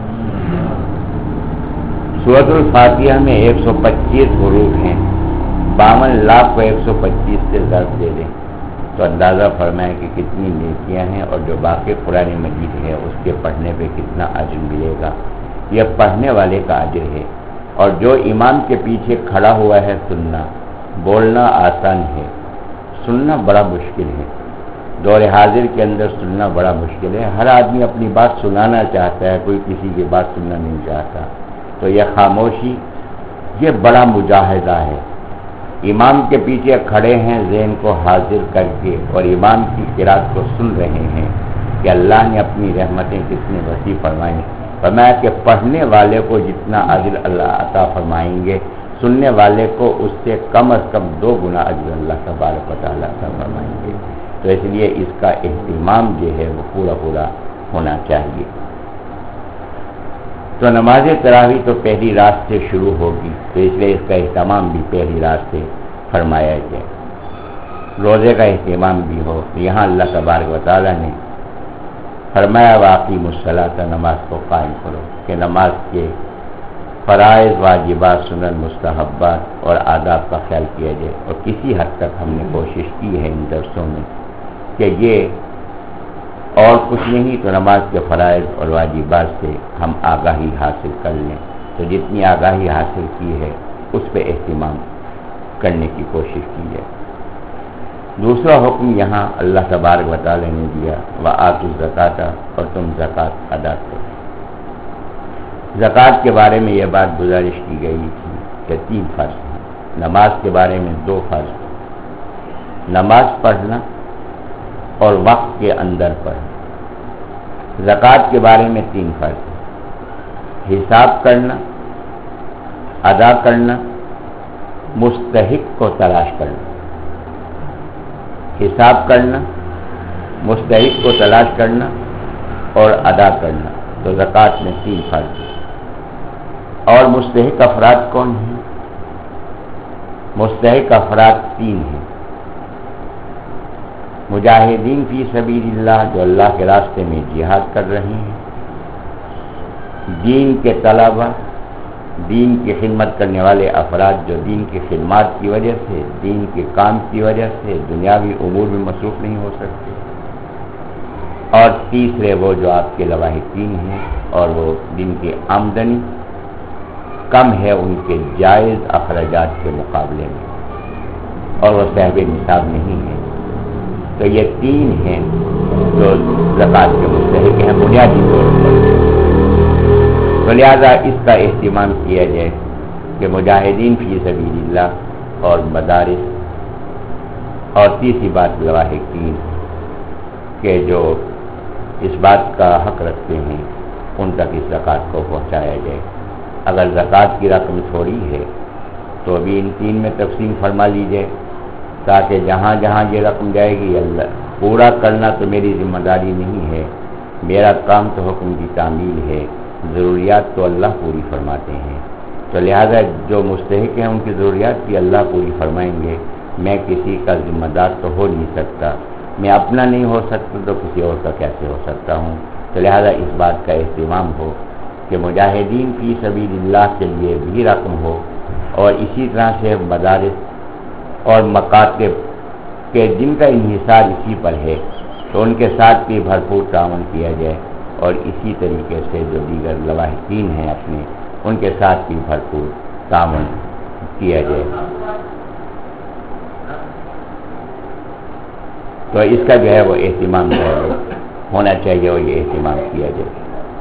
سورۃ الفاتحہ میں ایک سو پچیس حروف ہیں، باون لاکھ کو ایک سو پچیس سے ضرب دے دیں تو اندازہ فرمائیں کہ کتنی نیکیاں ہیں اور جو باقی قرآن مجید ہے اس کے پڑھنے پہ کتنا اجر ملے گا. یہ پڑھنے والے کا اجر ہے. اور جو امام کے پیچھے کھڑا ہوا ہے سننا، بولنا آسان ہے، سننا بڑا مشکل ہے. دور حاضر کے اندر سننا بڑا مشکل ہے. ہر آدمی اپنی بات سنانا چاہتا ہے، کوئی کسی کی بات سننا نہیں چاہتا. تو یہ خاموشی یہ بڑا مجاہدہ ہے. امام کے پیچھے کھڑے ہیں ذہن کو حاضر کر کے اور امام کی قرات کو سن رہے ہیں کہ اللہ نے اپنی رحمتیں کتنے وسیع فرمائیں. فرمایا کہ پڑھنے والے کو جتنا اجر اللہ عطا فرمائیں گے، سننے والے کو اس سے کم از کم دو گنا اجر اللہ تبارک و تعالیٰ عطا فرمائیں گے. تو اس لیے اس کا اہتمام جو ہے وہ پورا پورا ہونا چاہیے. تو نماز تراویح تو پہلی رات سے شروع ہوگی، تو اس لیے اس کا اہتمام بھی پہلی رات سے فرمایا جائے. روزے کا اہتمام بھی ہو. یہاں اللہ تبارک و تعالیٰ نے فرمایا واقیم الصلاۃ، نماز کو قائم کرو، کہ نماز کے فرائض، واجبات، سنن، مستحبات اور آداب کا خیال کیا جائے. اور کسی حد تک ہم نے کوشش کی ہے ان درسوں میں کہ یہ اور کچھ نہیں تو نماز کے فرائض اور واجبات سے ہم آگاہی حاصل کر لیں. تو جتنی آگاہی حاصل کی ہے اس پہ اہتمام کرنے کی کوشش کی ہے. دوسرا حکم یہاں اللہ تبارک و تعالی نے دیا وآتوا الزکاۃ، اور تم زکوٰۃ ادا کرو. زکوٰۃ کے بارے میں یہ بات گزارش کی گئی تھی کہ تین فرض ہیں. نماز کے بارے میں دو فرض، نماز پڑھنا اور وقت کے اندر پڑھنا. زکوٰۃ کے بارے میں تین فرض، حساب کرنا، ادا کرنا، مستحق کو تلاش کرنا. حساب کرنا، مستحق کو تلاش کرنا اور ادا کرنا. تو زکوٰۃ میں تین فرض ہیں. اور مستحق افراد کون ہیں؟ مستحق افراد تین ہیں. مجاہدین فی سبیل اللہ، جو اللہ کے راستے میں جہاد کر رہے ہیں. دین کے طلبہ، دین کی خدمت کرنے والے افراد جو دین کی خدمات کی وجہ سے، دین کے کام کی وجہ سے دنیاوی امور میں مصروف نہیں ہو سکتے. اور تیسرے وہ جو آپ کے لواحقین ہیں اور وہ جن کی آمدنی کم ہے ان کے جائز اخراجات کے مقابلے میں، اور وہ صاحب نصاب نہیں ہے. تو یہ تین ہیں جو زکوٰۃ کے مستحق ہیں بنیادی طور پر. تو لہٰذا اس کا اہتمام کیا جائے کہ مجاہدین فی سبیل اللہ اور مدارس، اور تیسری بات لواحقین کہ جو اس بات کا حق رکھتے ہیں ان تک اس زکوٰۃ کو پہنچایا جائے. اگر زکوٰۃ کی رقم تھوڑی ہے تو ابھی ان تین میں تقسیم فرما لی جائے، تاکہ جہاں جہاں یہ رقم جائے گی اللہ پورا کرنا تو میری ذمہ داری نہیں ہے، میرا کام تو حکم کی تعمیل ہے، ضروریات تو اللہ پوری فرماتے ہیں. تو لہذا جو مستحق ہیں ان کی ضروریات بھی اللہ پوری فرمائیں گے. میں کسی کا ذمہ دار تو ہو نہیں سکتا، میں اپنا نہیں ہو سکتا تو کسی اور کا کیسے ہو سکتا ہوں. تو لہذا اس بات کا اہتمام ہو کہ مجاہدین فی سبیل اللہ کے لیے بھی رقم ہو، اور اسی طرح سے مدارس اور مکاتب کے جن کا انحصار اسی پر ہے تو ان کے ساتھ بھی بھرپور تعاون کیا جائے. اور اسی طریقے سے جو دیگر لواحقین ہیں اپنے، ان کے ساتھ بھی بھرپور تعاون کیا جائے. تو اس کا جو ہے وہ اہتمام جو ہے وہ ہونا چاہیے اور یہ اہتمام کیا جائے.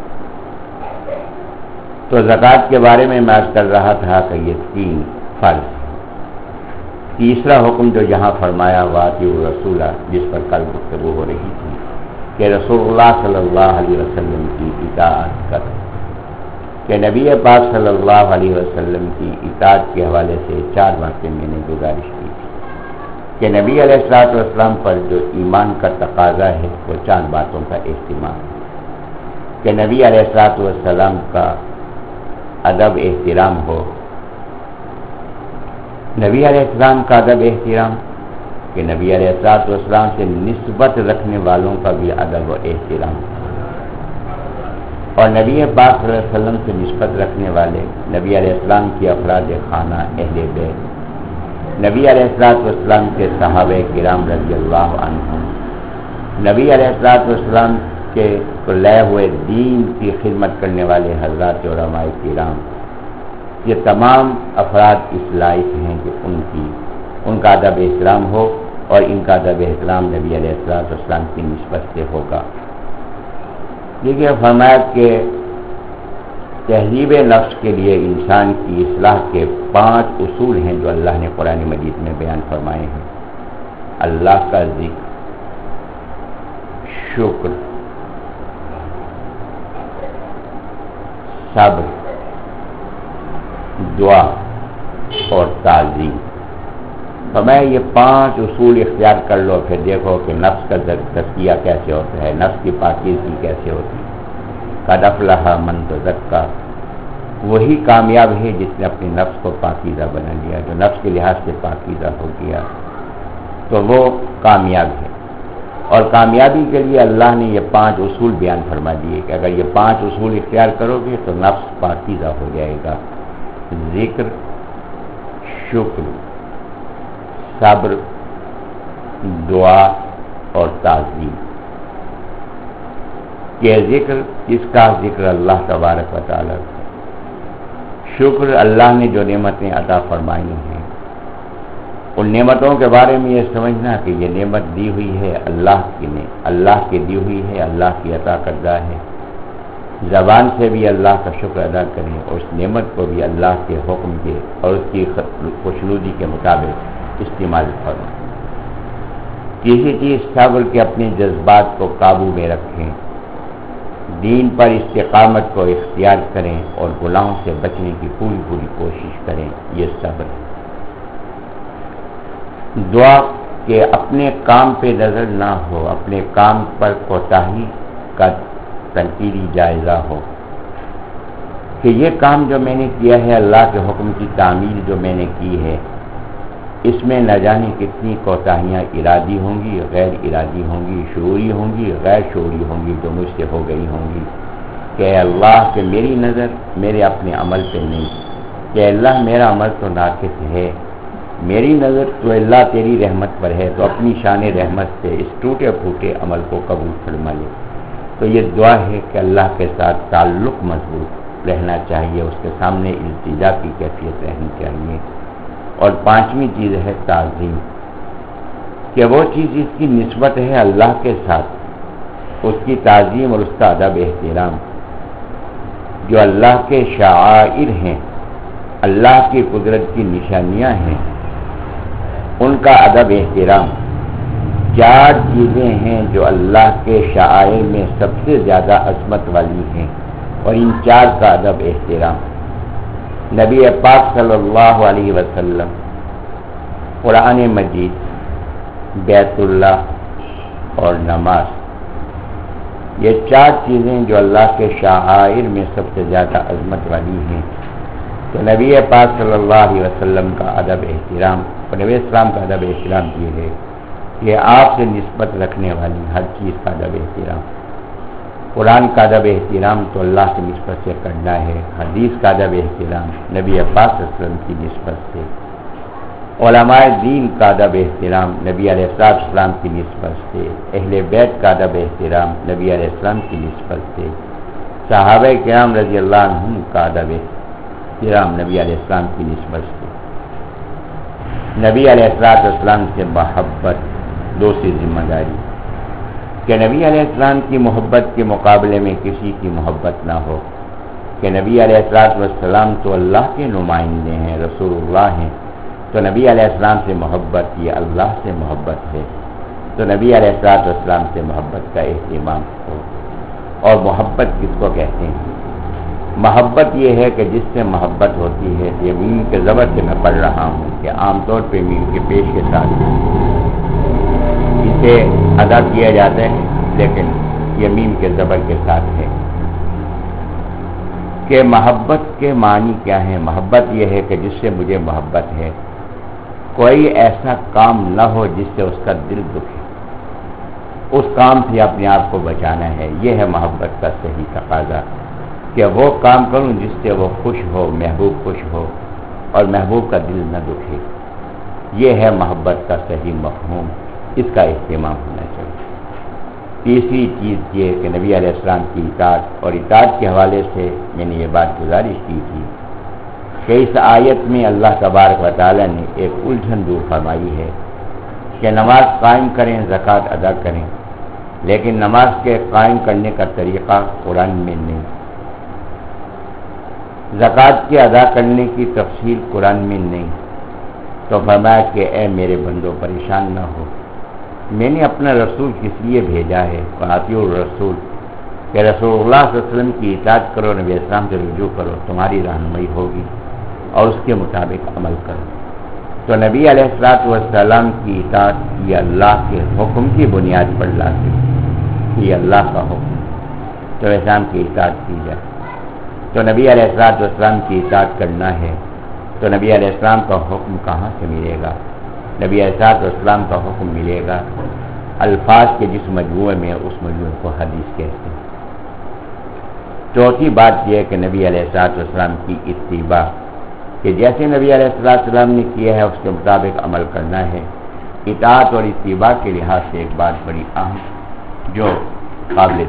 تو زکوٰۃ کے بارے میں میں عرض کر رہا تھا کہ یہ تین فرض. تیسرا حکم جو یہاں فرمایا واطیعوا الرسول، جس پر کل گفتگو ہو رہی تھی کہ رسول اللہ صلی اللہ علیہ وسلم کی اطاعت کر، کہ نبی پاک صلی اللہ علیہ وسلم کی اطاعت کے حوالے سے چار باتیں میں نے گزارش کی تھی کہ نبی علیہ الصلوۃ والسلام پر جو ایمان کا تقاضا ہے وہ چار باتوں کا اہتمام ہے. کہ نبی علیہ الصلوۃ والسلام کا ادب احترام ہو، نبی علیہ السلام کا ادب احترام، کہ نبی علیہ الصلوۃ والسلام سے نسبت رکھنے والوں کا بھی ادب و احترام، اور نبی پاک صلی اللہ علیہ وسلم سے نسبت رکھنے والے نبی علیہ السلام کی افراد خانہ، اہل بیت نبی علیہ الصلوۃ والسلام کے صحابہ کرام رضی اللہ عنہم، نبی علیہ الصلوۃ والسلام کے لائے ہوئے دین کی خدمت کرنے والے حضرات علماء کرام، یہ تمام افراد اس لائق ہیں کہ ان کی ان کا ادب احترام ہو، اور ان کا ادب احترام نبی علیہ الصلوۃ والسلام کی نسبت سے ہوگا۔ دیکھیے فرمایا کہ تہذیب نفس کے لیے انسان کی اصلاح کے پانچ اصول ہیں جو اللہ نے قرآن مجید میں بیان فرمائے ہیں۔ اللہ کا ذکر، شکر، صبر، دعا اور تعظیم۔ فرمایا یہ پانچ اصول اختیار کر لو، پھر دیکھو کہ نفس کا تزکیہ کیسے ہوتا ہے، نفس کی پاکیزگی کیسے ہوتی ہے۔ قد افلح من تزکا، وہی کامیاب ہے جس نے اپنے نفس کو پاکیزہ بنا لیا، جو نفس کے لحاظ سے پاکیزہ ہو گیا تو وہ کامیاب ہے۔ اور کامیابی کے لیے اللہ نے یہ پانچ اصول بیان فرما دیے کہ اگر یہ پانچ اصول اختیار کرو گے تو نفس پاکیزہ ہو جائے گا۔ ذکر، شکر، صبر، دعا اور تعظیم۔ کہ ذکر، اس کا ذکر اللہ تبارک و تعالیٰ کا، شکر اللہ نے جو نعمتیں عطا فرمائی ہیں ان نعمتوں کے بارے میں یہ سمجھنا کہ یہ نعمت دی ہوئی ہے اللہ کی نے اللہ کی دی ہوئی ہے، اللہ کی عطا کردہ ہے۔ زبان سے بھی اللہ کا شکر ادا کریں اور اس نعمت کو بھی اللہ کے حکم کے اور اس کی خوشنودی کے مطابق استعمال کریں۔ کسی چیز صبر کے اپنے جذبات کو قابو میں رکھیں، دین پر استقامت کو اختیار کریں اور گناہوں سے بچنے کی پوری پوری کوشش کریں، یہ صبر ہے۔ دعا کہ اپنے کام پہ نظر نہ ہو، اپنے کام پر کوتاہی کا تنقیدی جائزہ ہو کہ یہ کام جو میں نے کیا ہے، اللہ کے حکم کی تعمیل جو میں نے کی ہے، اس میں نہ جانے کتنی کوتاہیاں ارادی ہوں گی، غیر ارادی ہوں گی، شعوری ہوں گی، غیر شعوری ہوں گی، جو مجھ سے ہو گئی ہوں گی۔ کہ اللہ کہ میری نظر میرے اپنے عمل پہ نہیں، کہ اللہ میرا عمل تو ناقص ہے، میری نظر تو اللہ تیری رحمت پر ہے، تو اپنی شان رحمت سے اس ٹوٹے پھوٹے عمل کو قبول فرما لے۔ تو یہ دعا ہے کہ اللہ کے ساتھ تعلق مضبوط رہنا چاہیے، اس کے سامنے التجا کی کیفیت رہنی چاہیے۔ اور پانچویں چیز ہے تعظیم، کہ وہ چیز جس کی نسبت ہے اللہ کے ساتھ، اس کی تعظیم اور اس کا ادب احترام۔ جو اللہ کے شعائر ہیں، اللہ کی قدرت کی نشانیاں ہیں، ان کا ادب احترام۔ چار چیزیں ہیں جو اللہ کے شعائر میں سب سے زیادہ عظمت والی ہیں، اور ان چار کا ادب احترام۔ نبی پاک صلی اللہ علیہ وسلم، قرآن مجید، بیت اللہ اور نماز، یہ چار چیزیں جو اللہ کے شعائر میں سب سے زیادہ عظمت والی ہیں، تو نبی پاک صلی اللہ علیہ وسلم کا ادب احترام اور نبی اسلام کا ادب احترام یہ ہے کہ آپ سے نسبت رکھنے والی ہر چیز کا ادب احترام۔ قرآن کا ادب احترام تو اللہ کی نسبت سے کرنا ہے، حدیث کا ادب احترام نبی پاک صلی اللہ علیہ وسلم کی نسبت سے، علماء دین کا ادب احترام نبی علیہ السلام کی نسبت سے، اہل بیت کا ادب احترام نبی علیہ السلام کی نسبت سے، صحابہ کرام رضی اللہ عنہم کا ادب احترام نبی علیہ السلام کی نسبت سے، نبی علیہ السلام سے محبت، دوسری ذمہ داری کہ نبی علیہ السلام کی محبت کے مقابلے میں کسی کی محبت نہ ہو، کہ نبی علیہ السلام تو اللہ کے نمائندے ہیں، رسول اللہ ہیں، تو نبی علیہ السلام سے محبت یہ اللہ سے محبت ہے، تو نبی علیہ السلام سے محبت کا اہتمام ہو۔ اور محبت کس کو کہتے ہیں؟ محبت یہ ہے کہ جس سے محبت ہوتی ہے، یہ میم کے زبر سے میں پڑھ رہا ہوں کہ عام طور پہ میم کے پیش کے ساتھ اسے ادا کیا جاتا ہے، لیکن یہ میم کے زبر کے ساتھ ہے کہ محبت کے معنی کیا ہے؟ محبت یہ ہے کہ جس سے مجھے محبت ہے، کوئی ایسا کام نہ ہو جس سے اس کا دل دکھے، اس کام سے اپنے آپ کو بچانا ہے۔ یہ ہے محبت کا صحیح تقاضا کہ وہ کام کروں جس سے وہ خوش ہو، محبوب خوش ہو اور محبوب کا دل نہ دکھے۔ یہ ہے محبت کا صحیح مفہوم، اس کا اہتمام ہونا چاہیے۔ تیسری چیز یہ کہ نبی علیہ السلام کی اطاعت، اور اطاعت کے حوالے سے میں نے یہ بات گزارش کی تھی کہ اس آیت میں اللہ تبارک و تعالیٰ نے ایک الجھن دور فرمائی ہے کہ نماز قائم کریں، زکوٰۃ ادا کریں، لیکن نماز کے قائم کرنے کا طریقہ قرآن میں نہیں، زکوٰۃ کے ادا کرنے کی تفصیل قرآن میں نہیں۔ تو فرمایا کہ اے میرے بندو پریشان نہ ہو، میں نے اپنا رسول کس لیے بھیجا ہے، فاطیع الرسول، کہ رسول اللہ صلی اللہ علیہ وسلم کی اطاعت کرو، نبی اسلام سے رجوع کرو، تمہاری رہنمائی ہوگی اور اس کے مطابق عمل کرو۔ تو نبی علیہ الصلوۃ والسلام کی اطاعت یہ اللہ کے حکم کی بنیاد پر لازم، یہ اللہ کا حکم، تو اسلام کی اطاعت کی جائے۔ تو نبی علیہ الصلوۃ والسلام کی اطاعت کرنا ہے تو نبی علیہ السلام کا حکم کہاں سے ملے گا؟ نبی علیہ الصلوۃ والسلام کا حکم ملے گا الفاظ کے جس مجموعے میں، اس مجموعے کو حدیث کہتے ہیں۔ چوتھی بات یہ ہے کہ نبی علیہ الصلوۃ والسلام کی اتباع، کہ جیسے نبی علیہ الصلوۃ والسلام نے کیا ہے اس کے مطابق عمل کرنا ہے۔ اطاعت اور اتباع کے لحاظ سے ایک بات بڑی اہم جو قابل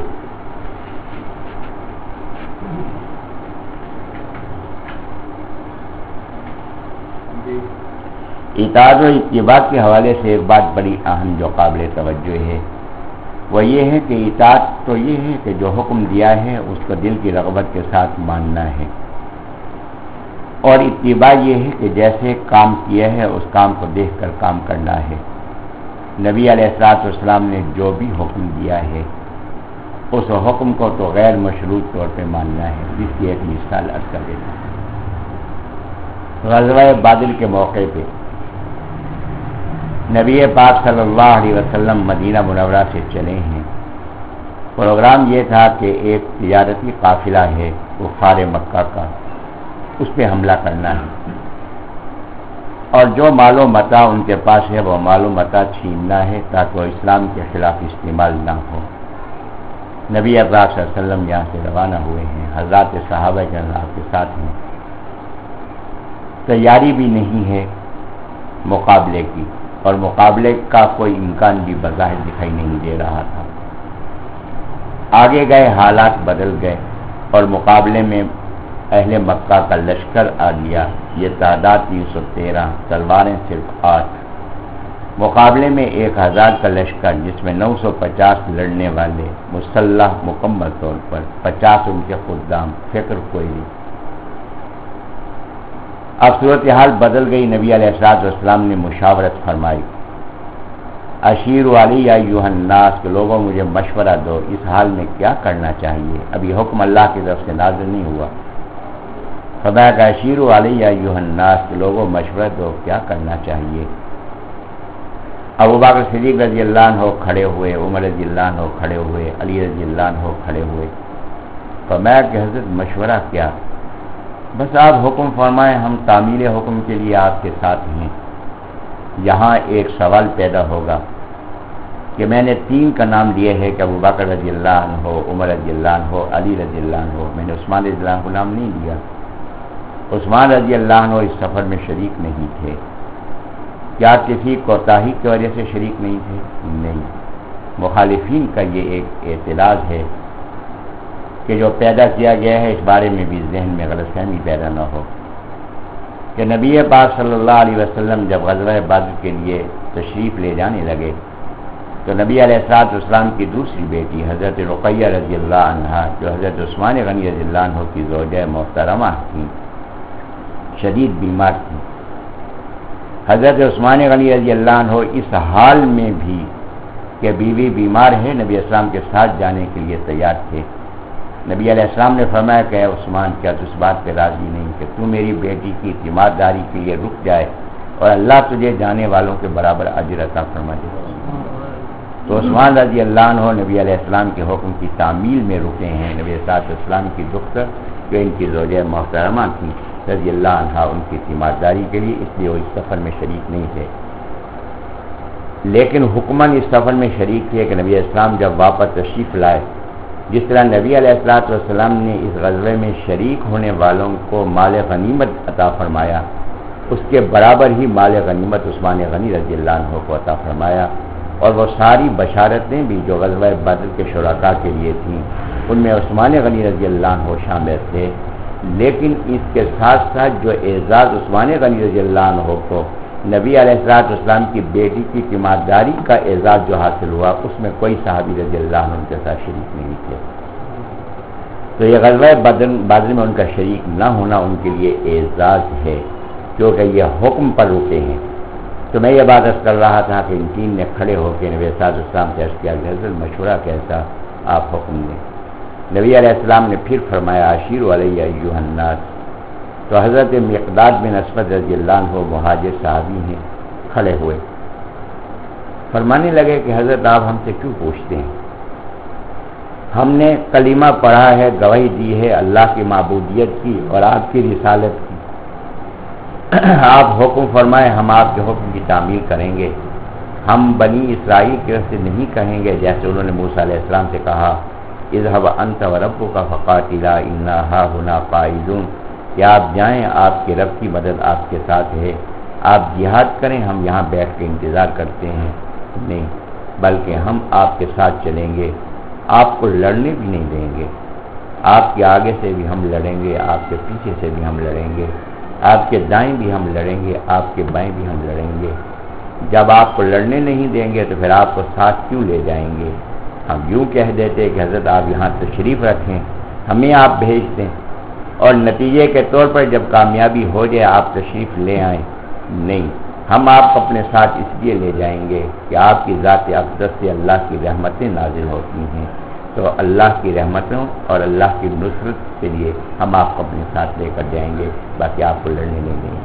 اطاعت و اتباع کے حوالے سے ایک بات بڑی اہم جو قابل توجہ ہے وہ یہ ہے کہ اطاعت تو یہ ہے کہ جو حکم دیا ہے اس کو دل کی رغبت کے ساتھ ماننا ہے، اور اتباع یہ ہے کہ جیسے کام کیا ہے اس کام کو دیکھ کر کام کرنا ہے۔ نبی علیہ الصلوۃ والسلام نے جو بھی حکم دیا ہے اس حکم کو تو غیر مشروط طور پہ ماننا ہے، جس کی ایک مثال عرض کر دیتا ہوں۔ غزوہ بدر کے موقع پہ نبی پاک صلی اللہ علیہ وسلم مدینہ منورہ سے چلے ہیں۔ پروگرام یہ تھا کہ ایک تجارتی قافلہ ہے کفار مکہ کا، اس پہ حملہ کرنا ہے، اور جو مال و متاع ان کے پاس ہے وہ مال و متاع چھیننا ہے تاکہ وہ اسلام کے خلاف استعمال نہ ہو۔ نبی اکرم صلی اللہ علیہ وسلم یہاں سے روانہ ہوئے ہیں، حضرات صحابہ کرام کے ساتھ ہیں، تیاری بھی نہیں ہے مقابلے کی، اور مقابلے کا کوئی امکان بھی بظاہر دکھائی نہیں دے رہا تھا۔ آگے گئے حالات بدل گئے اور مقابلے میں اہل مکہ کا لشکر آ گیا، یہ تعداد تین سو تیرہ، تلواریں صرف آٹھ، مقابلے میں ایک ہزار کا لشکر جس میں نو سو پچاس لڑنے والے مسلح مکمل طور پر، پچاس ان کے خدام، فکر کوئی نہیں۔ اب صورتحال بدل گئی، نبی علیہ الصلوۃ والسلام نے مشاورت فرمائی، اشیر علی ایھا الناس، کہ لوگوں مجھے مشورہ دو، اس حال میں کیا کرنا چاہیے؟ ابھی حکم اللہ کی طرف سے نازل نہیں ہوا۔ فرمایا کہ اشیر علی ایھا الناس، کہ لوگوں مشورہ دو کیا کرنا چاہیے؟ ابو بکر صدیق رضی اللہ عنہ کھڑے ہوئے، عمر رضی اللہ عنہ کھڑے ہوئے، علی رضی اللہ عنہ کھڑے ہوئے۔ فرمایا کہ حضرت مشورہ کیا؟ بس آپ حکم فرمائیں، ہم تعمیل حکم کے لیے آپ کے ساتھ ہیں۔ یہاں ایک سوال پیدا ہوگا کہ میں نے تین کا نام لیے ہے کہ ابو بکر رضی اللہ عنہ، عمر رضی اللہ عنہ، علی رضی اللہ عنہ، میں نے عثمان رضی اللہ عنہ کو نام نہیں لیا۔ عثمان رضی اللہ عنہ اس سفر میں شریک نہیں تھے، کیا کسی کوتاہی کی وجہ سے شریک نہیں تھے؟ نہیں۔ مخالفین کا یہ ایک اعتراض ہے کہ جو پیدا کیا گیا ہے اس بارے میں بھی ذہن میں غلط فہمی پیدا نہ ہو کہ نبی پاک صلی اللہ علیہ وسلم جب غزوہ بدر کے لیے تشریف لے جانے لگے تو نبی علیہ الصلوۃ والسلام کی دوسری بیٹی حضرت رقیہ رضی اللہ عنہا، جو حضرت عثمان غنی رضی اللہ عنہ کی زوجہ محترمہ تھیں، شدید بیمار تھیں۔ حضرت عثمان غنی رضی اللہ عنہ اس حال میں بھی کہ بیوی بیمار ہے نبی اسلام کے ساتھ جانے کے لیے تیار تھے۔ نبی علیہ السلام نے فرمایا کہ اے عثمان، کیا تو اس بات پہ راضی نہیں کہ تو میری بیٹی کی اعتماد داری کے لیے رک جائے اور اللہ تجھے جانے والوں کے برابر اجر عطا فرما دے؟ تو عثمان رضی اللہ عنہ نبی علیہ السلام کے حکم کی تعمیل میں رکے ہیں۔ نبی صلی اللہ علیہ وسلم کی دختر جو ان کی زوجہ محترمہ تھی رضی اللہ عنہا، ان کی اعتماد داری کے لیے، اس لیے وہ اس سفر میں شریک نہیں تھے، لیکن حکماً اس سفر میں شریک تھے کہ نبی اسلام جب واپس تشریف لائے، جس طرح نبی علیہ الصلوۃ والسلام نے اس غزوے میں شریک ہونے والوں کو مال غنیمت عطا فرمایا، اس کے برابر ہی مال غنیمت عثمان غنی رضی اللہ عنہ کو عطا فرمایا، اور وہ ساری بشارتیں بھی جو غزوہ بدر کے شرکاء کے لیے تھیں ان میں عثمان غنی رضی اللہ عنہ شامل تھے، لیکن اس کے ساتھ ساتھ جو اعزاز عثمان غنی رضی اللہ عنہ کو نبی علیہ الصلوۃ والسلام کی بیٹی کی تیمارداری کا اعزاز جو حاصل ہوا، اس میں کوئی صحابی رضی اللہ عنہ کے ساتھ شریک نہیں تھے۔ تو یہ غزوہ بدر بدر میں ان کا شریک نہ ہونا ان کے لیے اعزاز ہے، کیونکہ یہ حکم پر رکے ہیں۔ تو میں یہ بات عرض کر رہا تھا کہ ان تین نے کھڑے ہو کے نبی صلی اللہ علیہ وسلم سے عرض کیا کہ حضرت مشورہ کیسا، آپ حکم دیں۔ نبی علیہ السلام نے پھر فرمایا عشیر علیہ ایھا الناس۔ تو حضرت مقداد بن اسود رضی اللہ عنہ مہاجر صحابی ہیں، کھڑے ہوئے، فرمانے لگے کہ حضرت آپ ہم سے کیوں پوچھتے ہیں؟ ہم نے کلمہ پڑھا ہے، گواہی دی ہے اللہ کی معبودیت کی اور آپ کی رسالت کی، آپ حکم فرمائے ہم آپ کے حکم کی تعمیل کریں گے۔ ہم بنی اسرائیل کی طرف سے نہیں کہیں گے جیسے انہوں نے موسیٰ علیہ السلام سے کہا اذهب انت وربک فقاتلا انا ھاھنا قاعدون، کہ آپ جائیں، آپ کے رب کی مدد آپ کے ساتھ ہے، آپ جہاد کریں، ہم یہاں بیٹھ کے انتظار کرتے ہیں۔ نہیں، بلکہ ہم آپ کے ساتھ چلیں گے، آپ کو لڑنے بھی نہیں دیں گے، آپ کے آگے سے بھی ہم لڑیں گے، آپ کے پیچھے سے بھی ہم لڑیں گے، آپ کے دائیں بھی ہم لڑیں گے، آپ کے بائیں بھی ہم لڑیں گے۔ جب آپ کو لڑنے نہیں دیں گے تو پھر آپ کو ساتھ کیوں لے جائیں گے؟ ہم یوں کہہ دیتے کہ حضرت آپ یہاں تشریف رکھیں، ہمیں آپ بھیج دیں، اور نتیجے کے طور پر جب کامیابی ہو جائے آپ تشریف لے آئیں۔ نہیں، ہم آپ کو اپنے ساتھ اس لیے لے جائیں گے کہ آپ کی ذات اقدس سے اللہ کی رحمتیں نازل ہوتی ہیں، تو اللہ کی رحمتوں اور اللہ کی نصرت کے لیے ہم آپ کو اپنے ساتھ لے کر جائیں گے، باقی آپ کو لڑنے نہیں دیں گے۔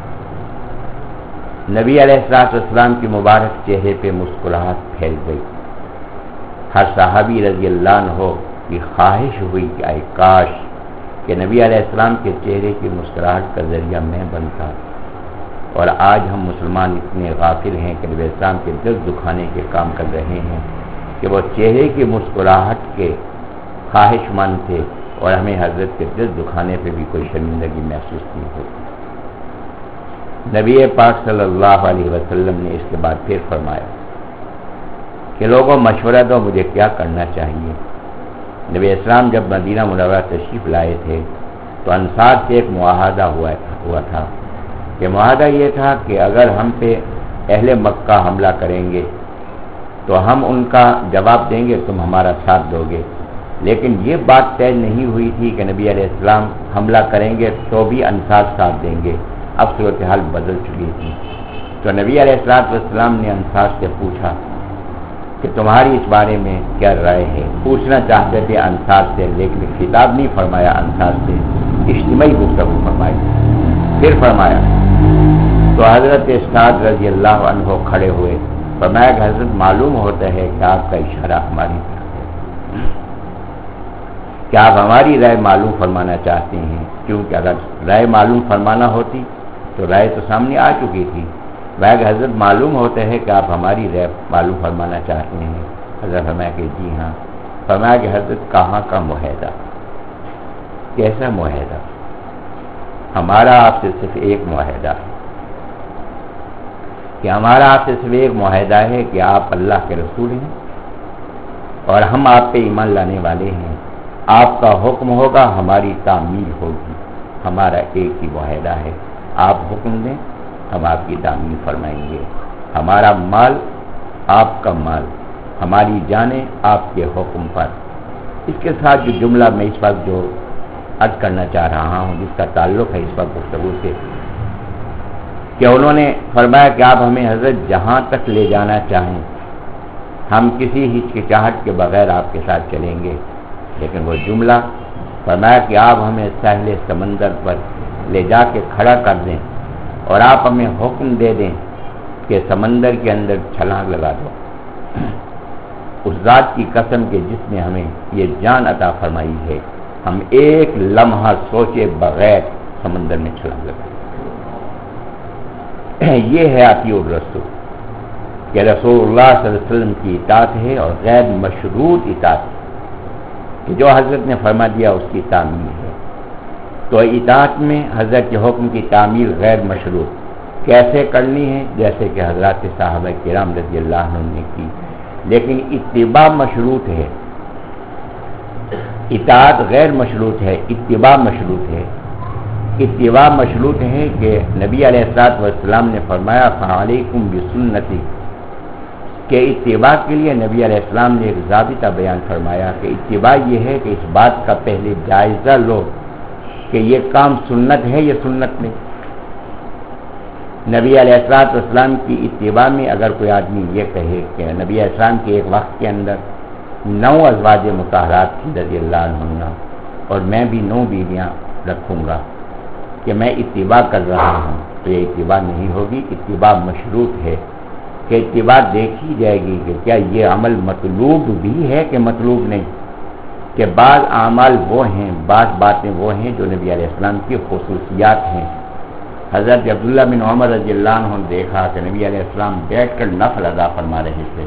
نبی علیہ الصلوۃ والسلام کی مبارک چہرے پہ مسکراہٹ پھیل گئی۔ ہر صحابی رضی اللہ عنہ کی خواہش ہوئی کہ اے کاش کہ نبی علیہ السلام کے چہرے کی مسکراہٹ کا ذریعہ میں بنتا، اور آج ہم مسلمان اتنے غافل ہیں کہ نبی السلام کے دل دکھانے کے کام کر رہے ہیں کہ وہ چہرے کی مسکراہٹ کے خواہش مند تھے، اور ہمیں حضرت کے دل دکھانے پہ بھی کوئی شرمندگی محسوس نہیں ہوتی۔ نبی پاک صلی اللہ علیہ وسلم نے اس کے بعد پھر فرمایا کہ لوگوں مشورہ دو، مجھے کیا کرنا چاہیے۔ نبی اسلام جب مدینہ منورہ تشریف لائے تھے تو انصار سے ایک معاہدہ ہوا ہوا تھا کہ معاہدہ یہ تھا کہ اگر ہم پہ اہل مکہ حملہ کریں گے تو ہم ان کا جواب دیں گے، تم ہمارا ساتھ دو گے، لیکن یہ بات طے نہیں ہوئی تھی کہ نبی علیہ السلام حملہ کریں گے تو بھی انصار ساتھ دیں گے۔ اب صورتحال بدل چکی تھی، تو نبی علیہ السلام نے انصار سے پوچھا کہ تمہاری اس بارے میں کیا رائے ہے۔ پوچھنا چاہتے تھے انصار سے، لیکن خطاب نہیں فرمایا انصار سے، اجتماعی گفتگو فرمائی۔ پھر فرمایا تو حضرت سعد رضی اللہ عنہ کھڑے ہوئے، فرمایا کہ حضرت معلوم ہوتا ہے کہ آپ کا اشارہ ہماری طرف ہے، کہ آپ ہماری رائے معلوم فرمانا چاہتے ہیں، کیونکہ اگر رائے معلوم فرمانا ہوتی تو رائے تو سامنے آ چکی تھی۔ کہ حضرت معلوم ہوتا ہے کہ آپ ہماری رائے معلوم فرمانا چاہتے ہیں۔ حضرت فرمایا کہ جی ہاں۔ فرمایا کہ حضرت کہاں کا معاہدہ، کیسا معاہدہ؟ ہمارا آپ سے صرف ایک معاہدہ ہے کہ ہمارا آپ سے صرف ایک معاہدہ ہے کہ آپ اللہ کے رسول ہیں اور ہم آپ پہ ایمان لانے والے ہیں، آپ کا حکم ہوگا، ہماری تعمیل ہوگی، ہمارا ایک ہی معاہدہ ہے، آپ حکم دیں ہم آپ کی تعمیل فرمائیں گے، ہمارا مال آپ کا مال، ہماری جانیں آپ کے حکم پر۔ اس کے ساتھ جو جملہ میں اس وقت جو عرض کرنا چاہ رہا ہوں، جس کا تعلق ہے اس وقت گفتگو سے، کہ انہوں نے فرمایا کہ آپ ہمیں حضرت جہاں تک لے جانا چاہیں ہم کسی ہچکچاہٹ کے بغیر آپ کے ساتھ چلیں گے، لیکن وہ جملہ فرمایا کہ آپ ہمیں ساحل سمندر پر لے جا کے کھڑا کر دیں اور آپ ہمیں حکم دے دیں کہ سمندر کے اندر چھلانگ لگا دو، اس ذات کی قسم کے جس نے ہمیں یہ جان عطا فرمائی ہے، ہم ایک لمحہ سوچے بغیر سمندر میں چھلانگ لگائیں۔ یہ ہے اطیع الرسول، کہ رسول اللہ صلی اللہ علیہ وسلم کی اطاعت ہے اور غیر مشروط اطاعت ہے، کہ جو حضرت نے فرما دیا اس کی تعمیل ہے۔ تو اطاعت میں حضرت کے حکم کی تعمیل غیر مشروط کیسے کرنی ہے؟ جیسے کہ حضرات صحابہ کرام رضی اللہ عنہ نے کی، لیکن اتباع مشروط ہے، اطاعت غیر مشروط ہے، اتباع مشروط ہے۔ اتباع مشروط ہے کہ نبی علیہ الصلوۃ والسلام نے فرمایا فعلیکم بسنتی، کہ اتباع کے لیے نبی علیہ السلام نے ایک ضابطہ بیان فرمایا کہ اتباع یہ ہے کہ اس بات کا پہلے جائزہ لو کہ یہ کام سنت ہے یا سنت نہیں۔ نبی علیہ الصلوۃ والسلام کی اتباع میں اگر کوئی آدمی یہ کہے کہ نبی علیہ السلام کے ایک وقت کے اندر نو ازواج مطہرات تھی رضی اللہ عنہ، اور میں بھی نو بیویاں رکھوں گا، کہ میں اتباع کر رہا ہوں، تو یہ اتباع نہیں ہوگی۔ اتباع مشروط ہے کہ اتباع دیکھی جائے گی کہ کیا یہ عمل مطلوب بھی ہے کہ مطلوب نہیں، کہ بعض اعمال وہ ہیں، بعض باتیں وہ ہیں جو نبی علیہ السلام کی خصوصیات ہیں۔ حضرت عبداللہ بن عمر رضی اللہ عنہ نے دیکھا کہ نبی علیہ السلام بیٹھ کر نفل ادا فرما رہے تھے۔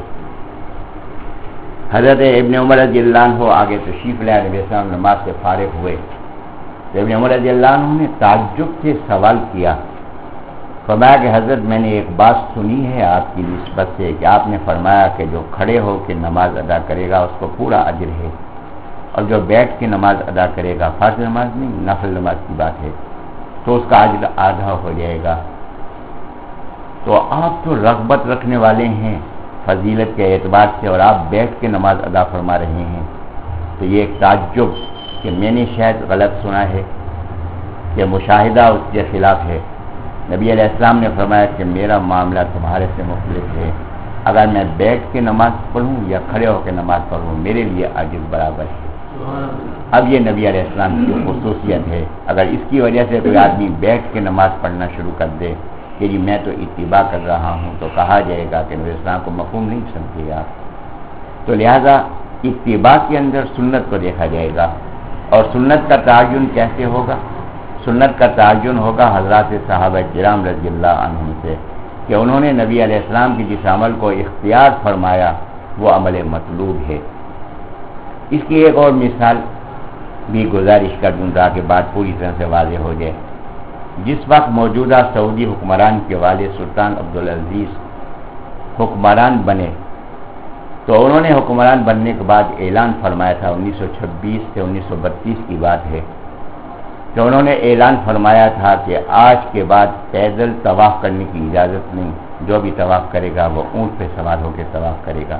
حضرت ابن عمر رضی اللہ عنہ آگے تشریف لائے، نبی علیہ السلام نماز سے فارغ ہوئے تو ابن عمر رضی اللہ عنہ نے تعجب سے سوال کیا، فرمایا کہ حضرت میں نے ایک بات سنی ہے آپ کی نسبت سے کہ آپ نے فرمایا کہ جو کھڑے ہو کے نماز ادا کرے گا اس کو پورا اجر ہے، اور جو بیٹھ کے نماز ادا کرے گا، فرض نماز نہیں نفل نماز کی بات ہے، تو اس کا اجر آدھا ہو جائے گا۔ تو آپ تو رغبت رکھنے والے ہیں فضیلت کے اعتبار سے، اور آپ بیٹھ کے نماز ادا فرما رہے ہیں، تو یہ ایک تعجب کہ میں نے شاید غلط سنا ہے کہ مشاہدہ اس کے خلاف ہے۔ نبی علیہ السلام نے فرمایا کہ میرا معاملہ تمہارے سے مختلف ہے، اگر میں بیٹھ کے نماز پڑھوں یا کھڑے ہو کے نماز پڑھوں میرے لیے اجر برابر ہے۔ اب یہ نبی علیہ السلام کی خصوصیت ہے، اگر اس کی وجہ سے کوئی آدمی بیٹھ کے نماز پڑھنا شروع کر دے کہ جی میں تو اتباع کر رہا ہوں، تو کہا جائے گا کہ نبی علیہ السلام کو مفہوم نہیں سمجھے گا۔ تو لہذا اتباع کے اندر سنت کو دیکھا جائے گا، اور سنت کا تعین کیسے ہوگا؟ سنت کا تعین ہوگا حضرات صحابہ کرام رضی اللہ عنہم سے، کہ انہوں نے نبی علیہ السلام کی جس عمل کو اختیار فرمایا وہ عمل مطلوب ہے۔ اس کی ایک اور مثال بھی گزارش کر دوں تاکہ بات پوری طرح سے واضح ہو جائے۔ جس وقت موجودہ سعودی حکمران کے والد سلطان عبدالعزیز حکمران بنے تو انہوں نے حکمران بننے کے بعد اعلان فرمایا تھا، انیس سو چھبیس سے انیس سو بتیس کی بات ہے، کہ انہوں نے اعلان فرمایا تھا کہ آج کے بعد پیدل طواف کرنے کی اجازت نہیں، جو بھی طواف کرے گا وہ اونٹ پہ سوار ہو کے طواف کرے گا۔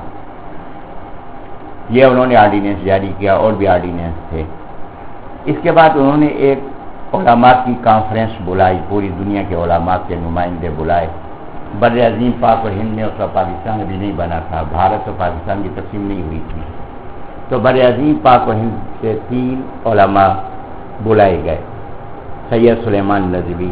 یہ انہوں نے آرڈیننس جاری کیا، اور بھی آرڈیننس تھے۔ اس کے بعد انہوں نے ایک علماء کی کانفرنس بلائی، پوری دنیا کے علماء کے نمائندے بلائے۔ بر عظیم پاک و ہند میں اس وقت پاکستان ابھی نہیں بنا تھا، بھارت اور پاکستان کی تقسیم نہیں ہوئی تھی، تو بر عظیم پاک و ہند سے تین علماء بلائے گئے، سید سلیمان ندوی،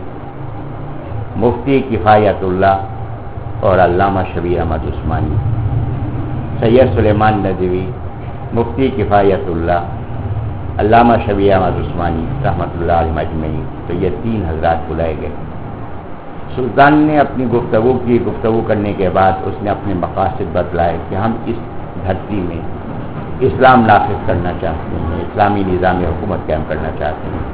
مفتی کفایت اللہ اور علامہ شبیر احمد عثمانی۔ سید سلیمان ندوی، مفتی کفایت اللہ، علامہ شبیر احمد عثمانی رحمۃ اللہ علیہ مجمعین، تو یہ تین حضرات بلائے گئے۔ سلطان نے اپنی گفتگو کی، گفتگو کرنے کے بعد اس نے اپنے مقاصد بتلائے کہ ہم اس دھرتی میں اسلام نافذ کرنا چاہتے ہیں، اسلامی نظام حکومت قائم کرنا چاہتے ہیں۔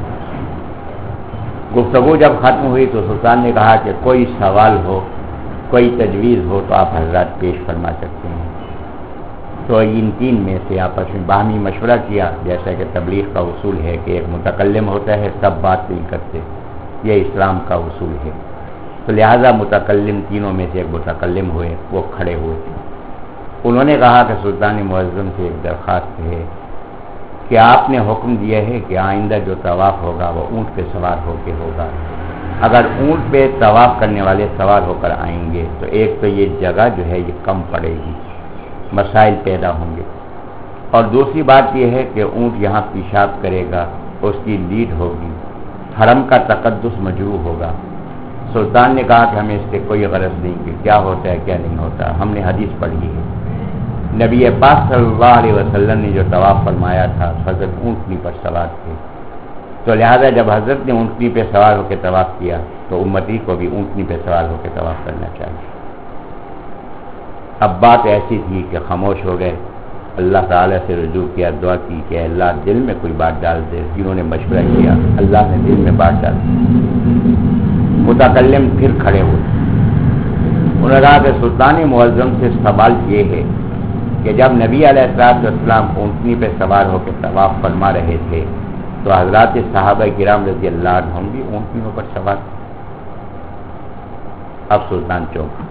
گفتگو جب ختم ہوئی تو سلطان نے کہا کہ کوئی سوال ہو، کوئی تجویز ہو تو آپ حضرات پیش فرما سکتے ہیں۔ تو ان تین میں سے آپس میں باہمی مشورہ کیا، جیسا کہ تبلیغ کا اصول ہے کہ ایک متکلم ہوتا ہے، سب بات نہیں کرتے، یہ اسلام کا اصول ہے۔ تو لہذا متکلم تینوں میں سے ایک متکلم ہوئے، وہ کھڑے ہوئے۔ انہوں نے کہا کہ سلطان معظم سے ایک درخواست ہے کہ آپ نے حکم دیا ہے کہ آئندہ جو طواف ہوگا وہ اونٹ پہ سوار ہو کے ہوگا، اگر اونٹ پہ طواف کرنے والے سوار ہو کر آئیں گے تو ایک تو یہ جگہ جو ہے یہ کم پڑے گی، مسائل پیدا ہوں گے، اور دوسری بات یہ ہے کہ اونٹ یہاں پیشاب کرے گا، اس کی لیڈ ہوگی، حرم کا تقدس مجروح ہوگا۔ سلطان نے کہا کہ ہمیں اس سے کوئی غرض نہیں کہ کیا ہوتا ہے کیا نہیں ہوتا، ہم نے حدیث پڑھی ہے، نبی پاک صلی اللہ علیہ وسلم نے جو طواف فرمایا تھا حضرت اونٹنی پر سوار تھے، تو لہذا جب حضرت نے اونٹنی پہ سوار ہو کے طواف کیا تو امتی کو بھی اونٹنی پہ سوار ہو کے طواف کرنا چاہیے۔ اب بات ایسی تھی کہ خاموش ہو گئے، اللہ تعالیٰ سے رجوع کیا، دعا کی کہ اللہ دل میں کوئی بات ڈال دے. جنہوں نے مشورہ کیا اللہ نے دل میں بات ڈال دی. متکلم پھر کھڑے ہوئے. انہوں نے کہا کہ سلطان معظم سے سوال یہ ہے کہ جب نبی علیہ الصلوۃ والسلام اونٹنی پہ سوار ہو کے طواف فرما رہے تھے تو حضرات صحابہ کرام رضی اللہ عنہم بھی اونٹنیوں پر سوار. اب سلطان چوک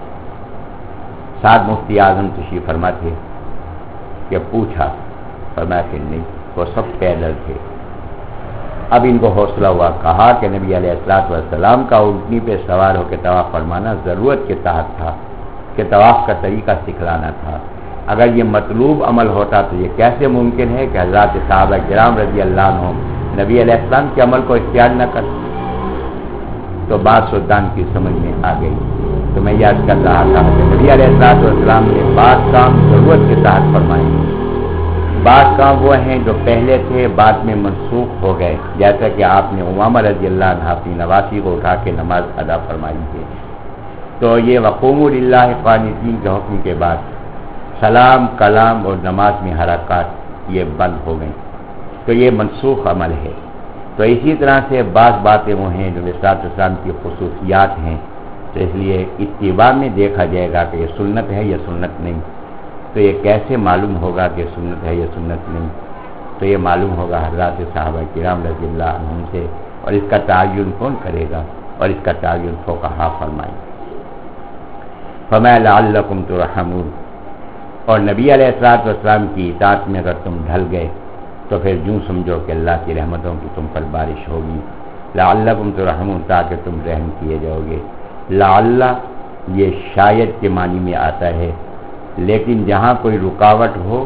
سعد مفتی اعظم تشریف فرما تھے کہ پوچھا، فرمایا کہ نہیں، وہ سب پیدل تھے. اب ان کو حوصلہ ہوا، کہا کہ نبی علیہ الصلوۃ والسلام کا اونٹنی پہ سوار ہو کے طواف فرمانا ضرورت کے تحت تھا کہ طواف کا طریقہ سکھلانا تھا. اگر یہ مطلوب عمل ہوتا تو یہ کیسے ممکن ہے کہ حضرات صحابہ کرام رضی اللہ عنہم نبی علیہ السلام کے عمل کو اختیار نہ کر. تو بات سلطان کی سمجھ میں آ گئی. تو میں یاد کر رہا تھا کہ نبی علیہ الصلوۃ والسلام نے بعض کام ضرورت کے تحت فرمائے، بعض کام وہ ہیں جو پہلے تھے بعد میں منسوخ ہو گئے، جیسا کہ آپ نے امامہ رضی اللہ عنہ اپنی نواسی کو اٹھا کے نماز ادا فرمائی تھی. تو یہ وقوموا للہ قانتین کے حکم کے بعد سلام، کلام اور نماز میں حرکات یہ بند ہو گئیں، تو یہ منسوخ عمل ہے. تو اسی طرح سے بعض باتیں وہ ہیں جو رسالت اسلام کی خصوصیات ہیں، تو اس لیے اتباع میں دیکھا جائے گا کہ یہ سنت ہے یا سنت نہیں. تو یہ کیسے معلوم ہوگا کہ سنت ہے یا سنت نہیں؟ تو یہ معلوم ہوگا حضرات صحابہ کرام رضی اللہ عنہم سے. اور اس کا تعین کون کرے گا؟ اور اس کا تعین فقہا فرمائیں. فرمایا لعلکم ترحمون. اور نبی علیہ الصلوۃ والسلام کی اطاعت میں اگر تم ڈھل گئے تو پھر یوں سمجھو کہ اللہ کی رحمتوں کی تم پر بارش ہوگی. لعلکم ترحمون، تاکہ تم رحم کیے جاؤ گے. لعل یہ شاید کے معنی میں آتا ہے، لیکن جہاں کوئی رکاوٹ ہو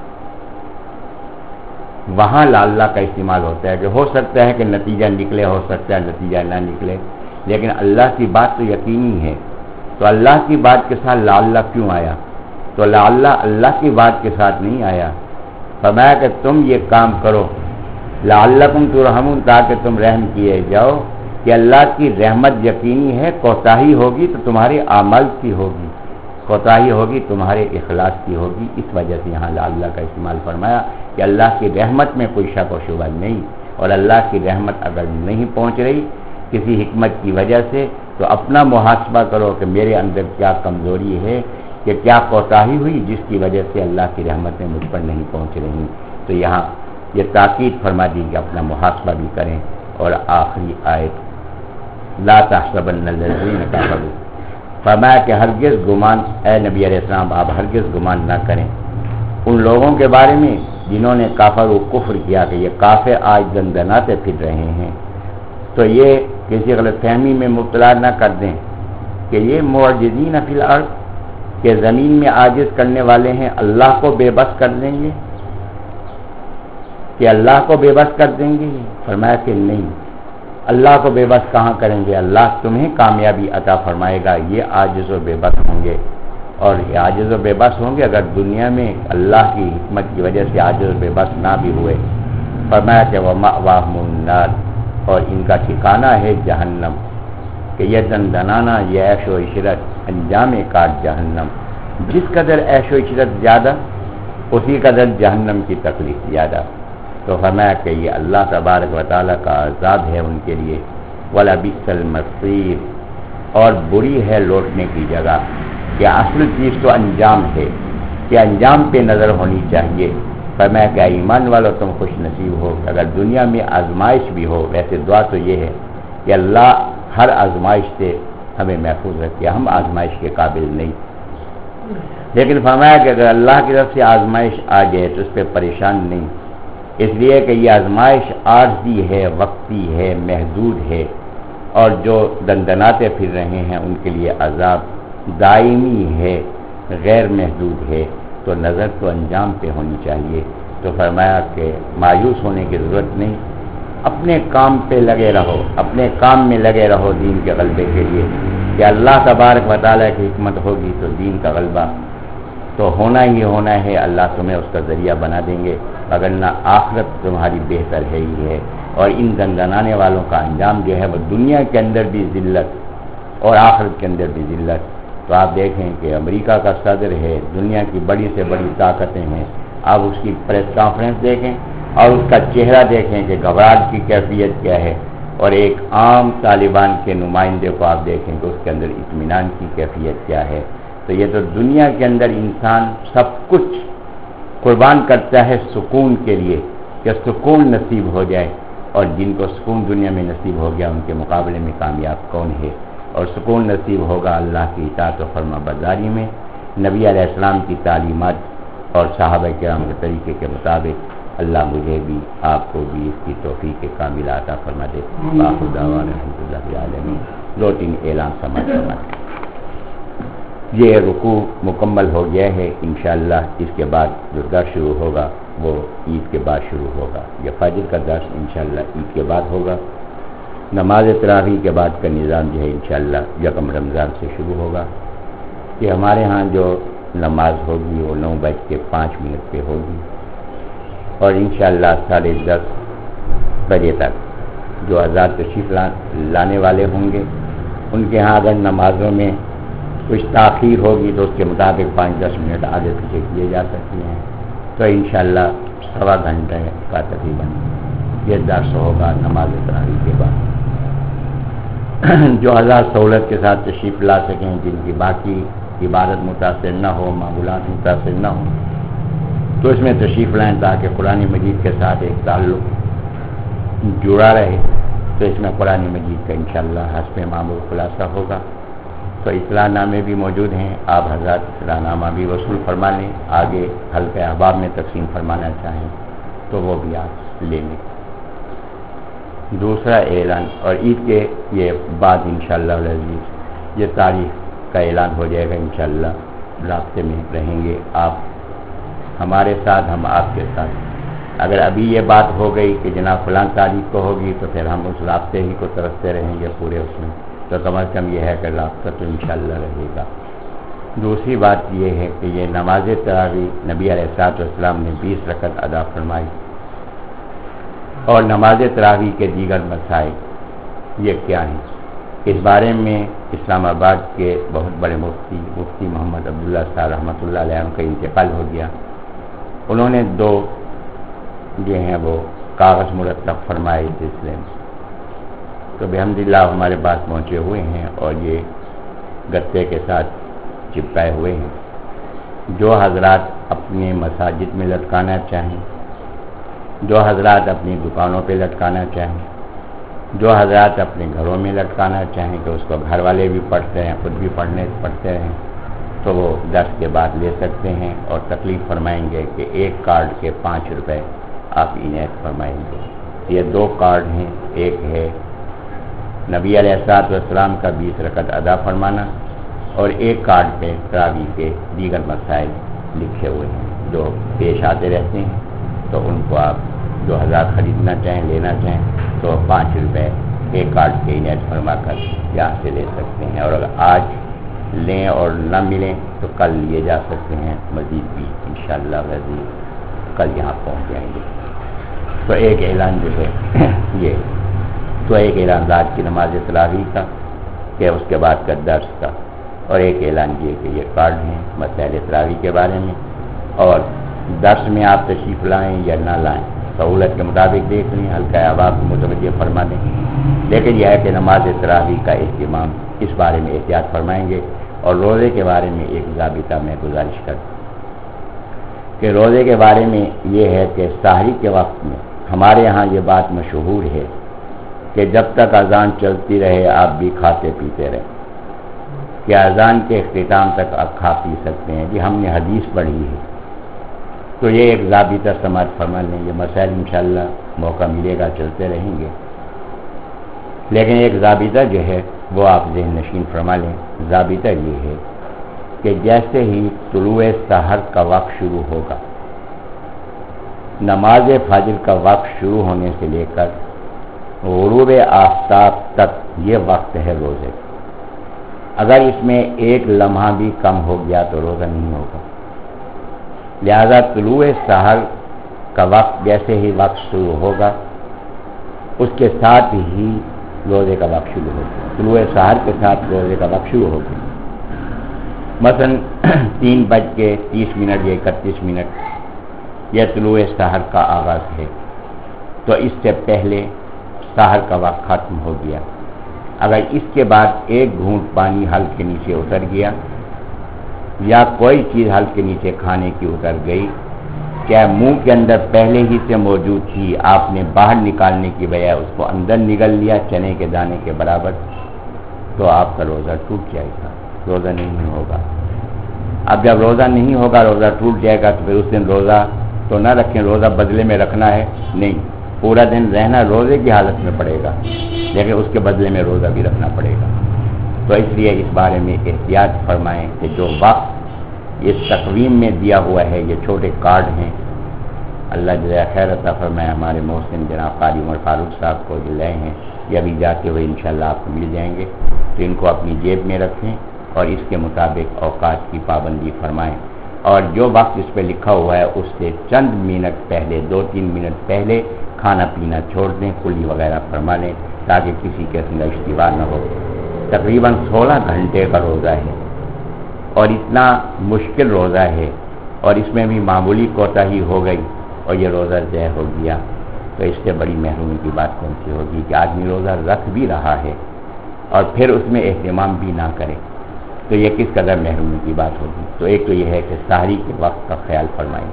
وہاں لعل کا استعمال ہوتا ہے کہ ہو سکتا ہے کہ نتیجہ نکلے، ہو سکتا ہے نتیجہ نہ نکلے، لیکن اللہ کی بات تو یقینی ہے. تو اللہ کی بات کے ساتھ لعل کیوں آیا؟ تو لعل اللہ کی بات کے ساتھ نہیں آیا. فرمایا کہ تم یہ کام کرو لعلکم ترحمون، تاکہ تم رحم کیے جاؤ، کہ اللہ کی رحمت یقینی ہے. کوتاہی ہوگی تو تمہارے اعمال کی ہوگی، کوتاہی ہوگی تمہارے اخلاص کی ہوگی. اس وجہ سے یہاں لعل کا استعمال فرمایا کہ اللہ کی رحمت میں کوئی شک و شبہ نہیں. اور اللہ کی رحمت اگر نہیں پہنچ رہی کسی حکمت کی وجہ سے تو اپنا محاسبہ کرو کہ میرے اندر کیا کمزوری ہے، کہ کیا کوتاہی ہوئی جس کی وجہ سے اللہ کی رحمتیں مجھ پر نہیں پہنچ رہی. تو یہاں یہ تاکید فرما دی کہ اپنا محاسبہ بھی کریں. اور آخری آیت لا تحسبن الذین کفروا، فرمایا کہ ہرگز گمان، اے نبی علیہ السلام آپ ہرگز گمان نہ کریں ان لوگوں کے بارے میں جنہوں نے کافر و کفر کیا کہ یہ کافر آج دندناتے پھر رہے ہیں. تو یہ کسی غلط فہمی میں مبتلا نہ کر دیں کہ یہ معجزین فی الارض، کہ زمین میں عاجز کرنے والے ہیں، اللہ کو بے بس کر دیں گے، کہ اللہ کو بے بس کر دیں گے. فرمایا کہ نہیں، اللہ کو بے بس کہاں کریں گے، اللہ تمہیں کامیابی عطا فرمائے گا. یہ عاجز و بے بس ہوں گے، اور یہ عاجز و بے بس ہوں گے اگر دنیا میں اللہ کی حکمت کی وجہ سے عاجز و بے بس نہ بھی ہوئے. فرمایا کہ وَمَأْوَاهُمُ النَّارُ، اور ان کا ٹھکانہ ہے جہنم، کہ یہ دندنانا، یہ عیش و عشرت، انجام کار جہنم. جس قدر عیش و عشرت زیادہ اسی قدر جہنم کی تکلیف زیادہ. تو فرمایا کہ یہ اللہ تبارک و تعالیٰ کا عذاب ہے ان کے لیے. وَلَبِئْسَ الْمَصِيرُ، اور بری ہے لوٹنے کی جگہ. کہ اصل چیز تو انجام ہے، کہ انجام پہ نظر ہونی چاہیے. فرمایا کہ ایمان والو تم خوش نصیب ہو اگر دنیا میں آزمائش بھی ہو. ویسے دعا تو یہ ہے کہ اللہ ہر آزمائش سے ہمیں محفوظ رکھے، ہم آزمائش کے قابل نہیں. لیکن فرمایا کہ اگر اللہ کی طرف سے آزمائش آ جائے تو اس پہ پریشان نہیں، اس لیے کہ یہ آزمائش عارضی ہے، وقتی ہے، محدود ہے. اور جو دندناتے پھر رہے ہیں ان کے لیے عذاب دائمی ہے، غیر محدود ہے. تو نظر تو انجام پہ ہونی چاہیے. تو فرمایا کہ مایوس ہونے کی ضرورت نہیں، اپنے کام پہ لگے رہو، اپنے کام میں لگے رہو دین کے غلبے کے لیے. کہ اللہ تبارک و تعالیٰ کی حکمت ہوگی تو دین کا غلبہ تو ہونا ہی ہونا ہے. اللہ تمہیں اس کا ذریعہ بنا دیں گے، وگرنہ آخرت تمہاری بہتر ہے ہی ہے. اور ان دندنانے والوں کا انجام جو ہے وہ دنیا کے اندر بھی ذلت اور آخرت کے اندر بھی ذلت. تو تو آپ دیکھیں کہ امریکہ کا صدر ہے، دنیا کی بڑی سے بڑی طاقتیں ہیں، آپ اس کی پریس کانفرنس دیکھیں اور اس کا چہرہ دیکھیں کہ گھبراہٹ کی کیفیت کیا ہے، اور ایک عام طالبان کے نمائندے کو آپ دیکھیں کہ اس کے اندر اطمینان کی کیفیت کیا ہے۔ تو یہ تو دنیا کے اندر انسان سب کچھ قربان کرتا ہے سکون کے لیے کہ سکون نصیب ہو جائے، اور جن کو سکون دنیا میں نصیب ہو گیا ان کے مقابلے میں کامیاب کون ہے؟ اور سکون نصیب ہوگا اللہ کی اطاعت و فرما برداری میں، نبی علیہ السلام کی تعلیمات اور صحابہ کرام کے طریقے کے مطابق۔ اللہ مجھے بھی آپ کو بھی اس کی توفیق کامل عطا فرما دے۔ آخر دعوانا الحمد للہ رب العالمین۔ دو تین اعلان سماعت فرمائیں۔ یہ رکوع مکمل ہو گیا ہے، انشاءاللہ اس کے بعد جو درس شروع ہوگا وہ عید کے بعد شروع ہوگا۔ یہ فجر کا درس انشاءاللہ عید کے بعد ہوگا۔ نماز تراویح کے بعد کا نظام جو ہے انشاءاللہ یکم رمضان سے شروع ہوگا۔ کہ ہمارے ہاں جو نماز ہوگی وہ نو بج کے پانچ منٹ پہ ہوگی، اور انشاءاللہ ساڑھے دس بجے تک جو حضرات تشریف لانے والے ہوں گے ان کے ہاں اگر نمازوں میں کچھ تاخیر ہوگی تو اس کے مطابق پانچ دس منٹ آگے پیچھے کیے جا سکتے ہیں۔ تو انشاءاللہ سوا گھنٹے کا تقریباً یہ درس ہوگا نماز تراویح کے بعد۔ جو حضرات سہولت کے ساتھ تشریف لا سکیں، جن کی باقی عبادت متاثر نہ ہو، معمولات متاثر نہ ہو، تو اس میں تشریف لائیں تاکہ قرآن مجید کے ساتھ ایک تعلق جڑا رہے۔ تو اس میں قرآن مجید کا انشاءاللہ حسب معمول خلاصہ ہوگا۔ تو اطلاع نامے بھی موجود ہیں، آپ حضرات اطلاع نامہ بھی وصول فرما لیں، آگے حلقہ احباب میں تقسیم فرمانا چاہیں تو وہ بھی آپ لے لیں۔ دوسرا اعلان، اور عید کے یہ بعد انشاءاللہ العزیز یہ تاریخ کا اعلان ہو جائے گا، انشاءاللہ رابطے میں رہیں گے آپ ہمارے ساتھ، ہم آپ کے ساتھ۔ اگر ابھی یہ بات ہو گئی کہ جناب فلاں تاریخ کو ہوگی تو پھر ہم اس رابطے ہی کو ترستے رہیں گے پورے اس میں، تو کم از کم یہ ہے کہ رابطہ تو انشاءاللہ رہے گا۔ دوسری بات یہ ہے کہ یہ نماز تراویح نبی علیہ الصلوۃ والسلام نے بیس رکعت ادا فرمائی، اور نماز تراویح کے دیگر مسائل یہ کیا ہیں، اس بارے میں اسلام آباد کے بہت بڑے مفتی مفتی محمد عبداللہ صاحب رحمۃ اللہ علیہ کا انتقال ہو گیا۔ انہوں نے دو جو ہیں وہ کاغذ مرتب فرمائے اس سلسلے میں، تو بحمدللہ ہمارے پاس پہنچے ہوئے ہیں اور یہ گتے کے ساتھ چپکائے ہوئے ہیں۔ جو حضرات اپنے مساجد میں لٹکانا چاہیں، جو حضرات اپنی دکانوں پہ لٹکانا چاہیں، جو حضرات اپنے گھروں میں لٹکانا چاہیں کہ اس کو گھر والے بھی پڑھتے ہیں، خود بھی پڑھنے پڑھتے ہیں، تو وہ درس کے بعد لے سکتے ہیں، اور تکلیف فرمائیں گے کہ ایک کارڈ کے پانچ روپے آپ عنایت فرمائیں گے۔ یہ دو کارڈ ہیں، ایک ہے نبی علیہ الصلوۃ والسلام کا بیس رکعت ادا فرمانا، اور ایک کارڈ پہ تراویح کے دیگر مسائل لکھے ہوئے ہیں جو پیش آتے رہتے ہیں۔ تو ان کو آپ جو حضرات خریدنا چاہیں، لینا چاہیں، تو پانچ روپے ایک کارڈ کے عنایت فرما کر یہاں سے لے سکتے ہیں، اور اگر آج لیں اور نہ ملیں تو کل لیے جا سکتے ہیں، مزید بھی انشاءاللہ العزیز کل یہاں پہنچ جائیں گے۔ تو ایک اعلان جو ہے یہ تو ایک اعلان رات کی نماز تراویح کا کہ اس کے بعد کا درس کا، اور ایک اعلان یہ کہ یہ کارڈ ہیں مسائل تراویح کے بارے میں، اور درس میں آپ تشریف لائیں یا نہ لائیں سہولت کے مطابق دیکھ لیں، حلقہ احباب کو متوجہ فرما دیں، لیکن یہ ہے کہ نماز تراویح کا اہتمام اس بارے میں احتیاط فرمائیں گے۔ اور روزے کے بارے میں ایک ضابطہ میں گزارش کرتا ہوں کہ روزے کے بارے میں یہ ہے کہ سحری کے وقت میں ہمارے ہاں یہ بات مشہور ہے کہ جب تک اذان چلتی رہے آپ بھی کھاتے پیتے رہیں، کہ اذان کے اختتام تک آپ کھا پی سکتے ہیں۔ جی ہم نے حدیث پڑھی ہے، تو یہ ایک ضابطہ سماعت فرما لیں، یہ مسائل انشاءاللہ موقع ملے گا چلتے رہیں گے، لیکن ایک ضابطہ جو ہے وہ آپ ذہن نشین فرما لیں۔ ضابطہ یہ ہے کہ جیسے ہی طلوع سحر کا وقت شروع ہوگا، نماز فجر کا وقت شروع ہونے سے لے کر غروب آفتاب تک یہ وقت ہے روزے۔ اگر اس میں ایک لمحہ بھی کم ہو گیا تو روزہ نہیں ہوگا۔ لہذا طلوع سحر کا وقت جیسے ہی وقت شروع ہوگا اس کے ساتھ ہی روزے کا وقت شروع ہوگا، طلوع سحر کے ساتھ روزے کا وقت شروع ہوگا۔ مثلاً تین بج کے تیس منٹ یا اکتیس منٹ یا طلوع سحر کا آغاز ہے، تو اس سے پہلے سحر کا وقت ختم ہو گیا۔ اگر اس کے بعد ایک گھونٹ پانی حلق کے نیچے اتر گیا یا کوئی چیز حلق کے نیچے کھانے کی اتر گئی، کیا منہ کے اندر پہلے ہی سے موجود تھی، آپ نے باہر نکالنے کی بجائے اس کو اندر نگل لیا چنے کے دانے کے برابر، تو آپ کا روزہ ٹوٹ جائے گا، روزہ نہیں ہوگا۔ اب جب روزہ نہیں ہوگا، روزہ ٹوٹ جائے گا، تو پھر اس دن روزہ تو نہ رکھیں، روزہ بدلے میں رکھنا ہے نہیں، پورا دن رہنا روزے کی حالت میں پڑے گا، لیکن اس کے بدلے میں روزہ بھی رکھنا پڑے گا۔ تو اس لیے اس بارے میں احتیاط فرمائیں کہ جو وقت اس تقویم میں دیا ہوا ہے، یہ چھوٹے کارڈ ہیں، اللہ جزائے خیر عطا فرمائے۔ ہمارے محسن جناب قاری عمر فاروق صاحب کو جو لائے ہیں، یہ ابھی جاتے ہوئے انشاءاللہ آپ کو مل جائیں گے، تو ان کو اپنی جیب میں رکھیں اور اس کے مطابق اوقات کی پابندی فرمائیں، اور جو وقت اس پہ لکھا ہوا ہے اس سے چند منٹ پہلے، دو تین منٹ پہلے کھانا پینا چھوڑ دیں، کلی وغیرہ فرما لیں، تاکہ کسی قسم کا اشتباہ نہ ہو۔ تقریباً سولہ گھنٹے کا روزہ ہے اور اتنا مشکل روزہ ہے، اور اس میں بھی معمولی کوتاہی ہو گئی اور یہ روزہ ضائع ہو گیا، تو اس سے بڑی محرومی کی بات کون سی ہوگی کہ آدمی روزہ رکھ بھی رہا ہے اور پھر اس میں اہتمام بھی نہ کرے، تو یہ کس قدر محرومی کی بات ہوگی۔ تو ایک تو یہ ہے کہ سحری کے وقت کا خیال فرمائیں،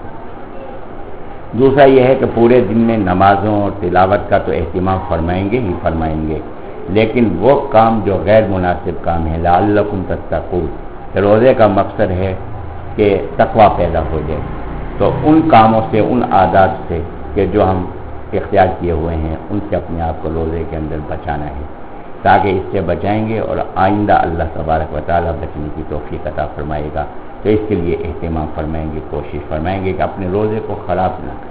دوسرا یہ ہے کہ پورے دن میں نمازوں اور تلاوت کا تو اہتمام فرمائیں گے ہی فرمائیں گے، لیکن وہ کام جو غیر مناسب کام ہے، لعلکم تتقون، روزے کا مقصد ہے کہ تقوی پیدا ہو جائے، تو ان کاموں سے، ان عادات سے کہ جو ہم اختیار کیے ہوئے ہیں، ان سے اپنے آپ کو روزے کے اندر بچانا ہے، تاکہ اس سے بچائیں گے اور آئندہ اللہ تبارک و تعالیٰ بچنے کی توفیق عطا فرمائے گا۔ تو اس کے لیے اہتمام فرمائیں گے، کوشش فرمائیں گے کہ اپنے روزے کو خراب نہ کریں۔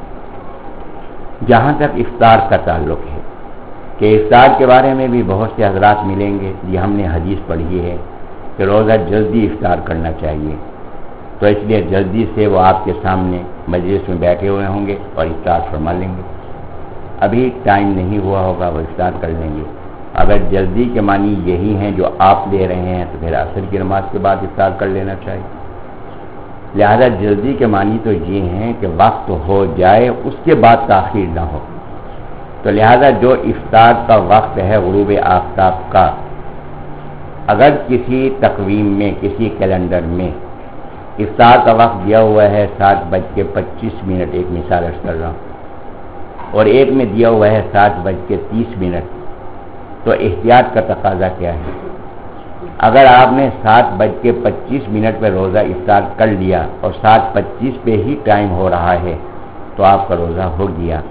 جہاں تک افطار کا تعلق ہے کہ افطار کے بارے میں بھی بہت سے حضرات ملیں گے، یہ ہم نے حدیث پڑھی ہے کہ روزہ جلدی افطار کرنا چاہیے، تو اس لیے جلدی سے وہ آپ کے سامنے مجلس میں بیٹھے ہوئے ہوں گے اور افطار فرما لیں گے۔ ابھی ٹائم نہیں ہوا ہوگا، وہ افطار کر لیں گے۔ اگر جلدی کے معنی یہی ہیں جو آپ لے رہے ہیں، تو پھر عصر کی نماز کے بعد افطار کر لینا چاہیے۔ لہذا جلدی کے معنی تو یہ ہیں کہ وقت ہو جائے اس کے بعد تاخیر نہ ہو، تو لہذا جو افطار کا وقت ہے غروب آفتاب کا، اگر کسی تقویم میں، کسی کیلنڈر میں افطار کا وقت دیا ہوا ہے سات بج کے پچیس منٹ، ایک مثال عرض کر رہا ہوں، اور ایک میں دیا ہوا ہے سات بج کے تیس منٹ، تو احتیاط کا تقاضا کیا ہے؟ اگر آپ نے سات بج کے پچیس منٹ پہ روزہ افطار کر لیا اور سات پچیس پہ ہی ٹائم ہو رہا ہے، تو آپ کا روزہ ہو گیا،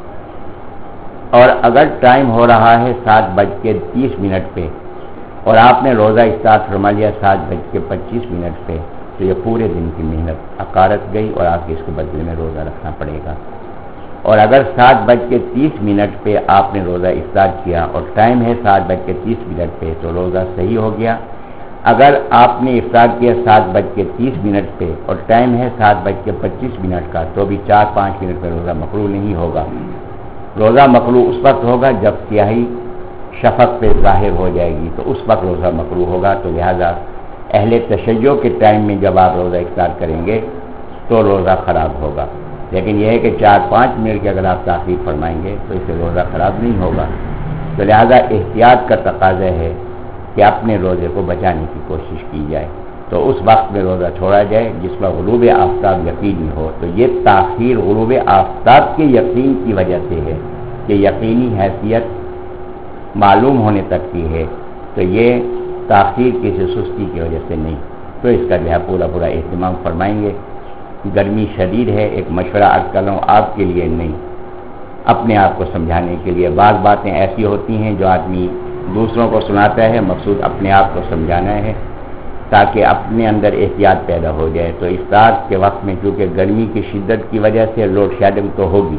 اور اگر ٹائم ہو رہا ہے سات بج کے تیس منٹ پہ اور آپ نے روزہ افطار فرما لیا سات بج کے پچیس منٹ پہ، تو یہ پورے دن کی محنت عقارت گئی اور آپ کے اس کے بدلے میں روزہ رکھنا پڑے گا۔ اور اگر سات بج کے تیس منٹ پہ آپ نے روزہ افطار کیا اور ٹائم ہے سات بج کے تیس منٹ پہ، تو روزہ صحیح ہو گیا۔ اگر آپ نے افطار کیا سات بج کے تیس منٹ پہ اور ٹائم ہے سات بج کے پچیس منٹ کا، تو بھی چار پانچ منٹ میں روزہ مقروء نہیں ہوگا۔ روزہ مقروء اس وقت ہوگا جب سیاہی شفق پہ ظاہر ہو جائے گی، تو اس وقت روزہ مقروء ہوگا۔ تو لہذا اہل تشیع کے ٹائم میں جب آپ روزہ افطار کریں گے تو روزہ خراب ہوگا، لیکن یہ ہے کہ چار پانچ منٹ کی اگر آپ تاخیر فرمائیں گے تو اس سے روزہ خراب نہیں ہوگا۔ تو لہذا احتیاط کا تقاضا ہے کہ اپنے روزے کو بچانے کی کوشش کی جائے، تو اس وقت میں روزہ چھوڑا جائے جس میں غروب آفتاب یقینی ہو۔ تو یہ تاخیر غروب آفتاب کے یقین کی وجہ سے ہے کہ یقینی حیثیت معلوم ہونے تک کی ہے، تو یہ تاخیر کسی سستی کی وجہ سے نہیں، تو اس کا جو ہے پورا پورا اہتمام فرمائیں گے۔ گرمی شدید ہے، ایک مشورہ عرض کر رہا ہوں آپ کے لیے نہیں، اپنے آپ کو سمجھانے کے لیے۔ بعض باتیں ایسی ہوتی ہیں جو آدمی دوسروں کو سناتا ہے، مقصود اپنے آپ کو سمجھانا ہے تاکہ اپنے اندر احتیاط پیدا ہو جائے۔ تو افطار کے وقت میں چونکہ گرمی کی شدت کی وجہ سے لوڈ شیڈنگ تو ہوگی،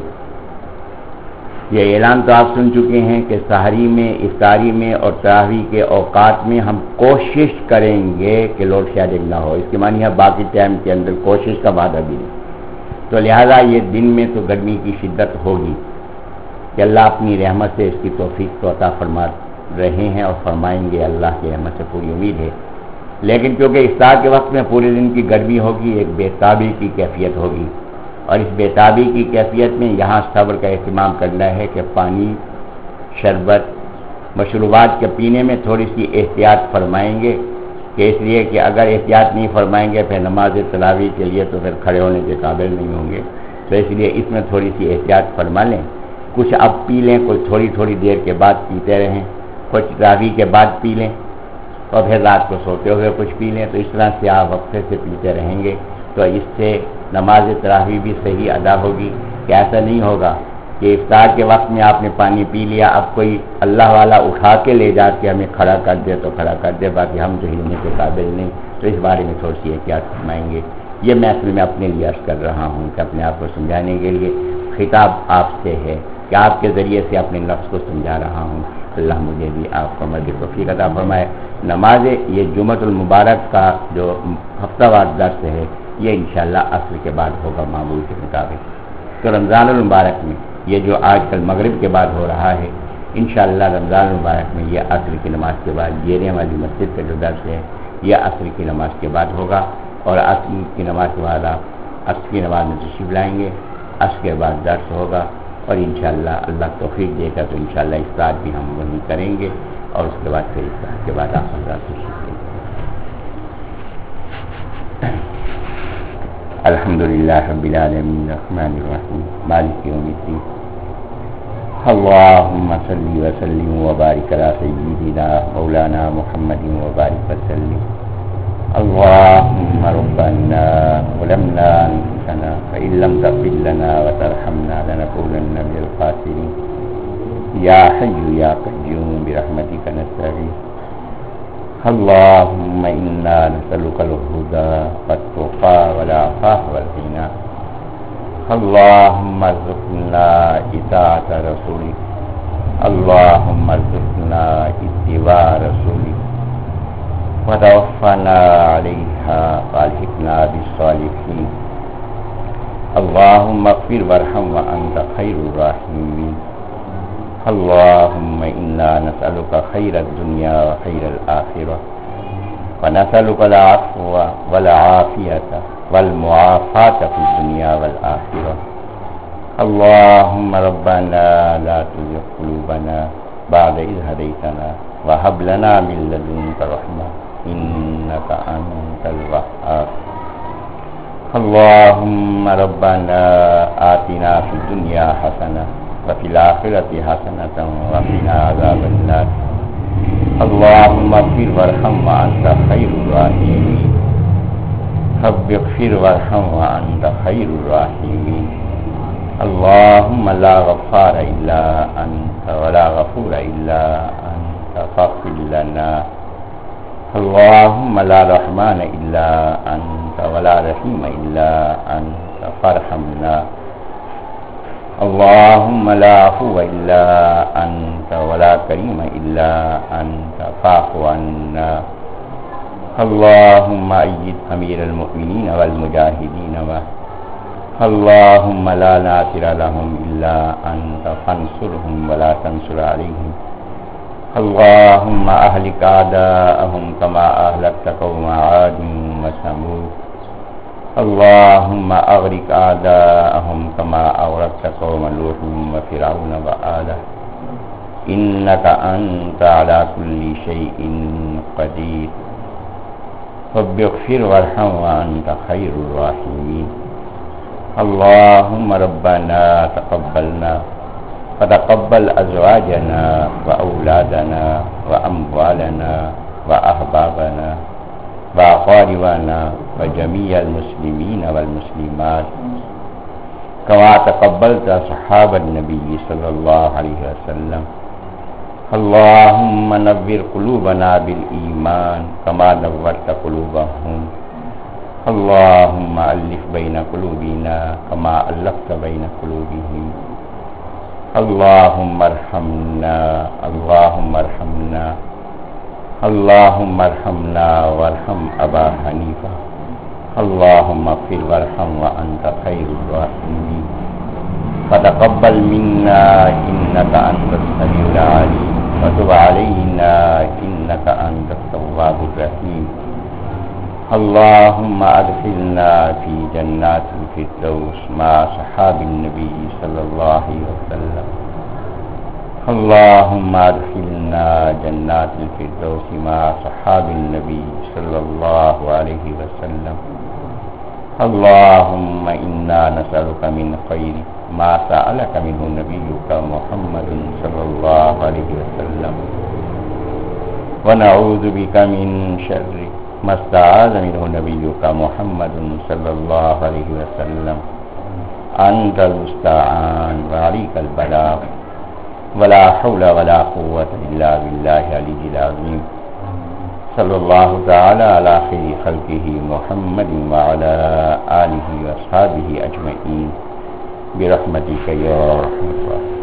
یہ اعلان تو آپ سن چکے ہیں کہ سحری میں، افطاری میں اور تراویح کے اوقات میں ہم کوشش کریں گے کہ لوڈ شیڈنگ نہ ہو، اس کے معنی ہے باقی ٹائم کے اندر کوشش کا وعدہ بھی نہیں۔ تو لہذا یہ دن میں تو گرمی کی شدت ہوگی کہ اللہ اپنی رحمت سے اس کی توفیق تو عطا فرما رہے ہیں اور فرمائیں گے، اللہ کی رحمت سے پوری امید ہے۔ لیکن کیونکہ افطار کے وقت میں پورے دن کی گرمی ہوگی، ایک بےتابی کی کیفیت ہوگی، اور اس بےتابی کی کیفیت میں یہاں صبر کا اہتمام کرنا ہے کہ پانی، شربت، مشروبات کے پینے میں تھوڑی سی احتیاط فرمائیں گے، کہ اس لیے کہ اگر احتیاط نہیں فرمائیں گے پھر نماز تراویح کے لیے تو پھر کھڑے ہونے کے قابل نہیں ہوں گے، تو اس لیے اس میں تھوڑی سی احتیاط فرما لیں، کچھ اب پی لیں، کچھ تھوڑی تھوڑی دیر کے بعد پیتے رہیں، کچھ تراویح کے بعد پی لیں، اور پھر رات کو سوتے ہوئے کچھ پی لیں، تو اس طرح سے آپ وقفے سے پیتے رہیں گے، تو اس سے نماز تراویح بھی صحیح ادا ہوگی، کہ ایسا نہیں ہوگا کہ افطار کے وقت میں آپ نے پانی پی لیا، اب کوئی اللہ والا اٹھا کے لے جا کے ہمیں کھڑا کر دے تو کھڑا کر دے، باقی ہم تو ہلنے کے قابل نہیں، تو اس بارے میں تھوڑی سی احتیاط فرمائیں گے۔ یہ میں اصل میں اپنے لیے عرض کر رہا ہوں کہ اپنے آپ کو سمجھانے کے لیے خطاب آپ سے ہے، کہ آپ کے ذریعے سے اپنے نفس کو سمجھا رہا ہوں، اللہ مجھے بھی آپ کو مزید توفیق عطا فرمائے۔ نماز یہ جمعۃ المبارک کا جو ہفتہ وار درس ہے یہ انشاءاللہ عصر کے بعد ہوگا معمول کے مطابق، تو رمضان المبارک میں یہ جو آج کل مغرب کے بعد ہو رہا ہے، انشاءاللہ رمضان المبارک میں یہ عصر کی نماز کے بعد گیرے والی مسجد کا جو درس ہے یہ عصر کی نماز کے بعد ہوگا، اور عصر کی نماز کے بعد آپ عصر کی نماز میں تشریف لائیں گے، عصر کے بعد درس ہوگا، اور انشاءاللہ اللہ توفیق دے گا تو انشاءاللہ افطار بھی ہم وہیں کریں گے، اور اس کے بعد پھر افطار کے بعد آپ حضرات تشریف لیں گے۔ الحمدللہ رب العالمین الرحمن الرحیم مالک یوم الدین، اللہم صلی وسلم وبارک علی سیدنا مولانا محمد وبارک وسلم۔ اللہم ربنا ظلمنا انفسنا فإن لم تغفر لنا وترحمنا لنکونن من الخاسرین، یا حی یا قیوم برحمتک نستغیث، اللہم انا نسألک الہدی والتقی والعفاف والغنی، اللہم ارزقنا اطاعت رسولک، اللہم ارزقنا اتباع رسولک، وتوفنا علیہا والحقنا بالصالحین، اللہم اغفر وارحم وانت خیر الراحمین، اللہم انا نسألک خیر الدنیا وخیر الآخرہ، ونسألک العفو والعافیة والمعافاة فی الدنیا والآخرہ، اللہم ربنا لا تزغ قلوبنا بعد اذ ہدیتنا وہب لنا من لدنک رحمہ انک انت الوہاب، اللہم ربنا آتنا فی الدنیا حسنہ وفی الآخرۃ حسنۃ وقنا عذاب النار، اللہم اغفر وارحم وانت خیر الراحمین، رب اغفر وارحم وانت خیر الراحمین، اللہم لا غفار الا انت ولا غفور الا انت فاغفر لنا، اللہم لا رحمان الا انت ولا رحیم الا انت فارحمنا، اللہم لا عفو الا انت ولا کریم الا انت فاعف عنا، اللہم اید امیر المؤمنین والمجاہدین اللہم لا ناصر لهم الا انت فانصرهم ولا تنصر عليهم، اللہم اہلک اعداءهم كما اہلکت قوم عاد وثمود، اللہم اغرق اعداءهم كما اغرقت قوم لوط وفرعون وآلہ، انک انت على كل شيء قدیر، رب اغفر وارحم وانت خیر الراحمین، اللہم ربنا تقبلنا فتقبل ازواجنا واولادنا واموالنا واحبابنا واقاربنا وجميع المسلمين والمسلمات كما تقبلت صحاب النبي صلى الله عليه وسلم، اللهم نور قلوبنا بالإيمان كما نورت قلوبهم، اللهم ألف بين قلوبنا كما ألفت بين قلوبهم، اللهم ارحمنا اللهم ارحمنا اللهم ارحمنا وارحم أبا حنيفة، اللهم اغفر وارحم وأنت خير الراحمين، فتقبل منا إنك أنت السميع العليم، وتب علينا إنك أنت التواب الرحيم، اللهم ادخلنا في جنات الفردوس مع صحاب النبي صلى الله عليه وسلم. اللهم ادخلنا جنات الفردوس مع صحاب النبي صلى الله عليه وسلم. اللهم انا نسألك من خير ما سألك منه نبيك محمد صلى الله عليه وسلم، ونعوذ بك من شر ما استعاذ منه نبيك محمد صلى الله عليه وسلم. أنت المستعان وعليك البلاغ، ولا حول ولا قوة إلا بالله العلي العظيم. صلى الله تعالى على خير خلقه محمد وعلى آله وأصحابه أجمعين برحمتك يا رحمة الله.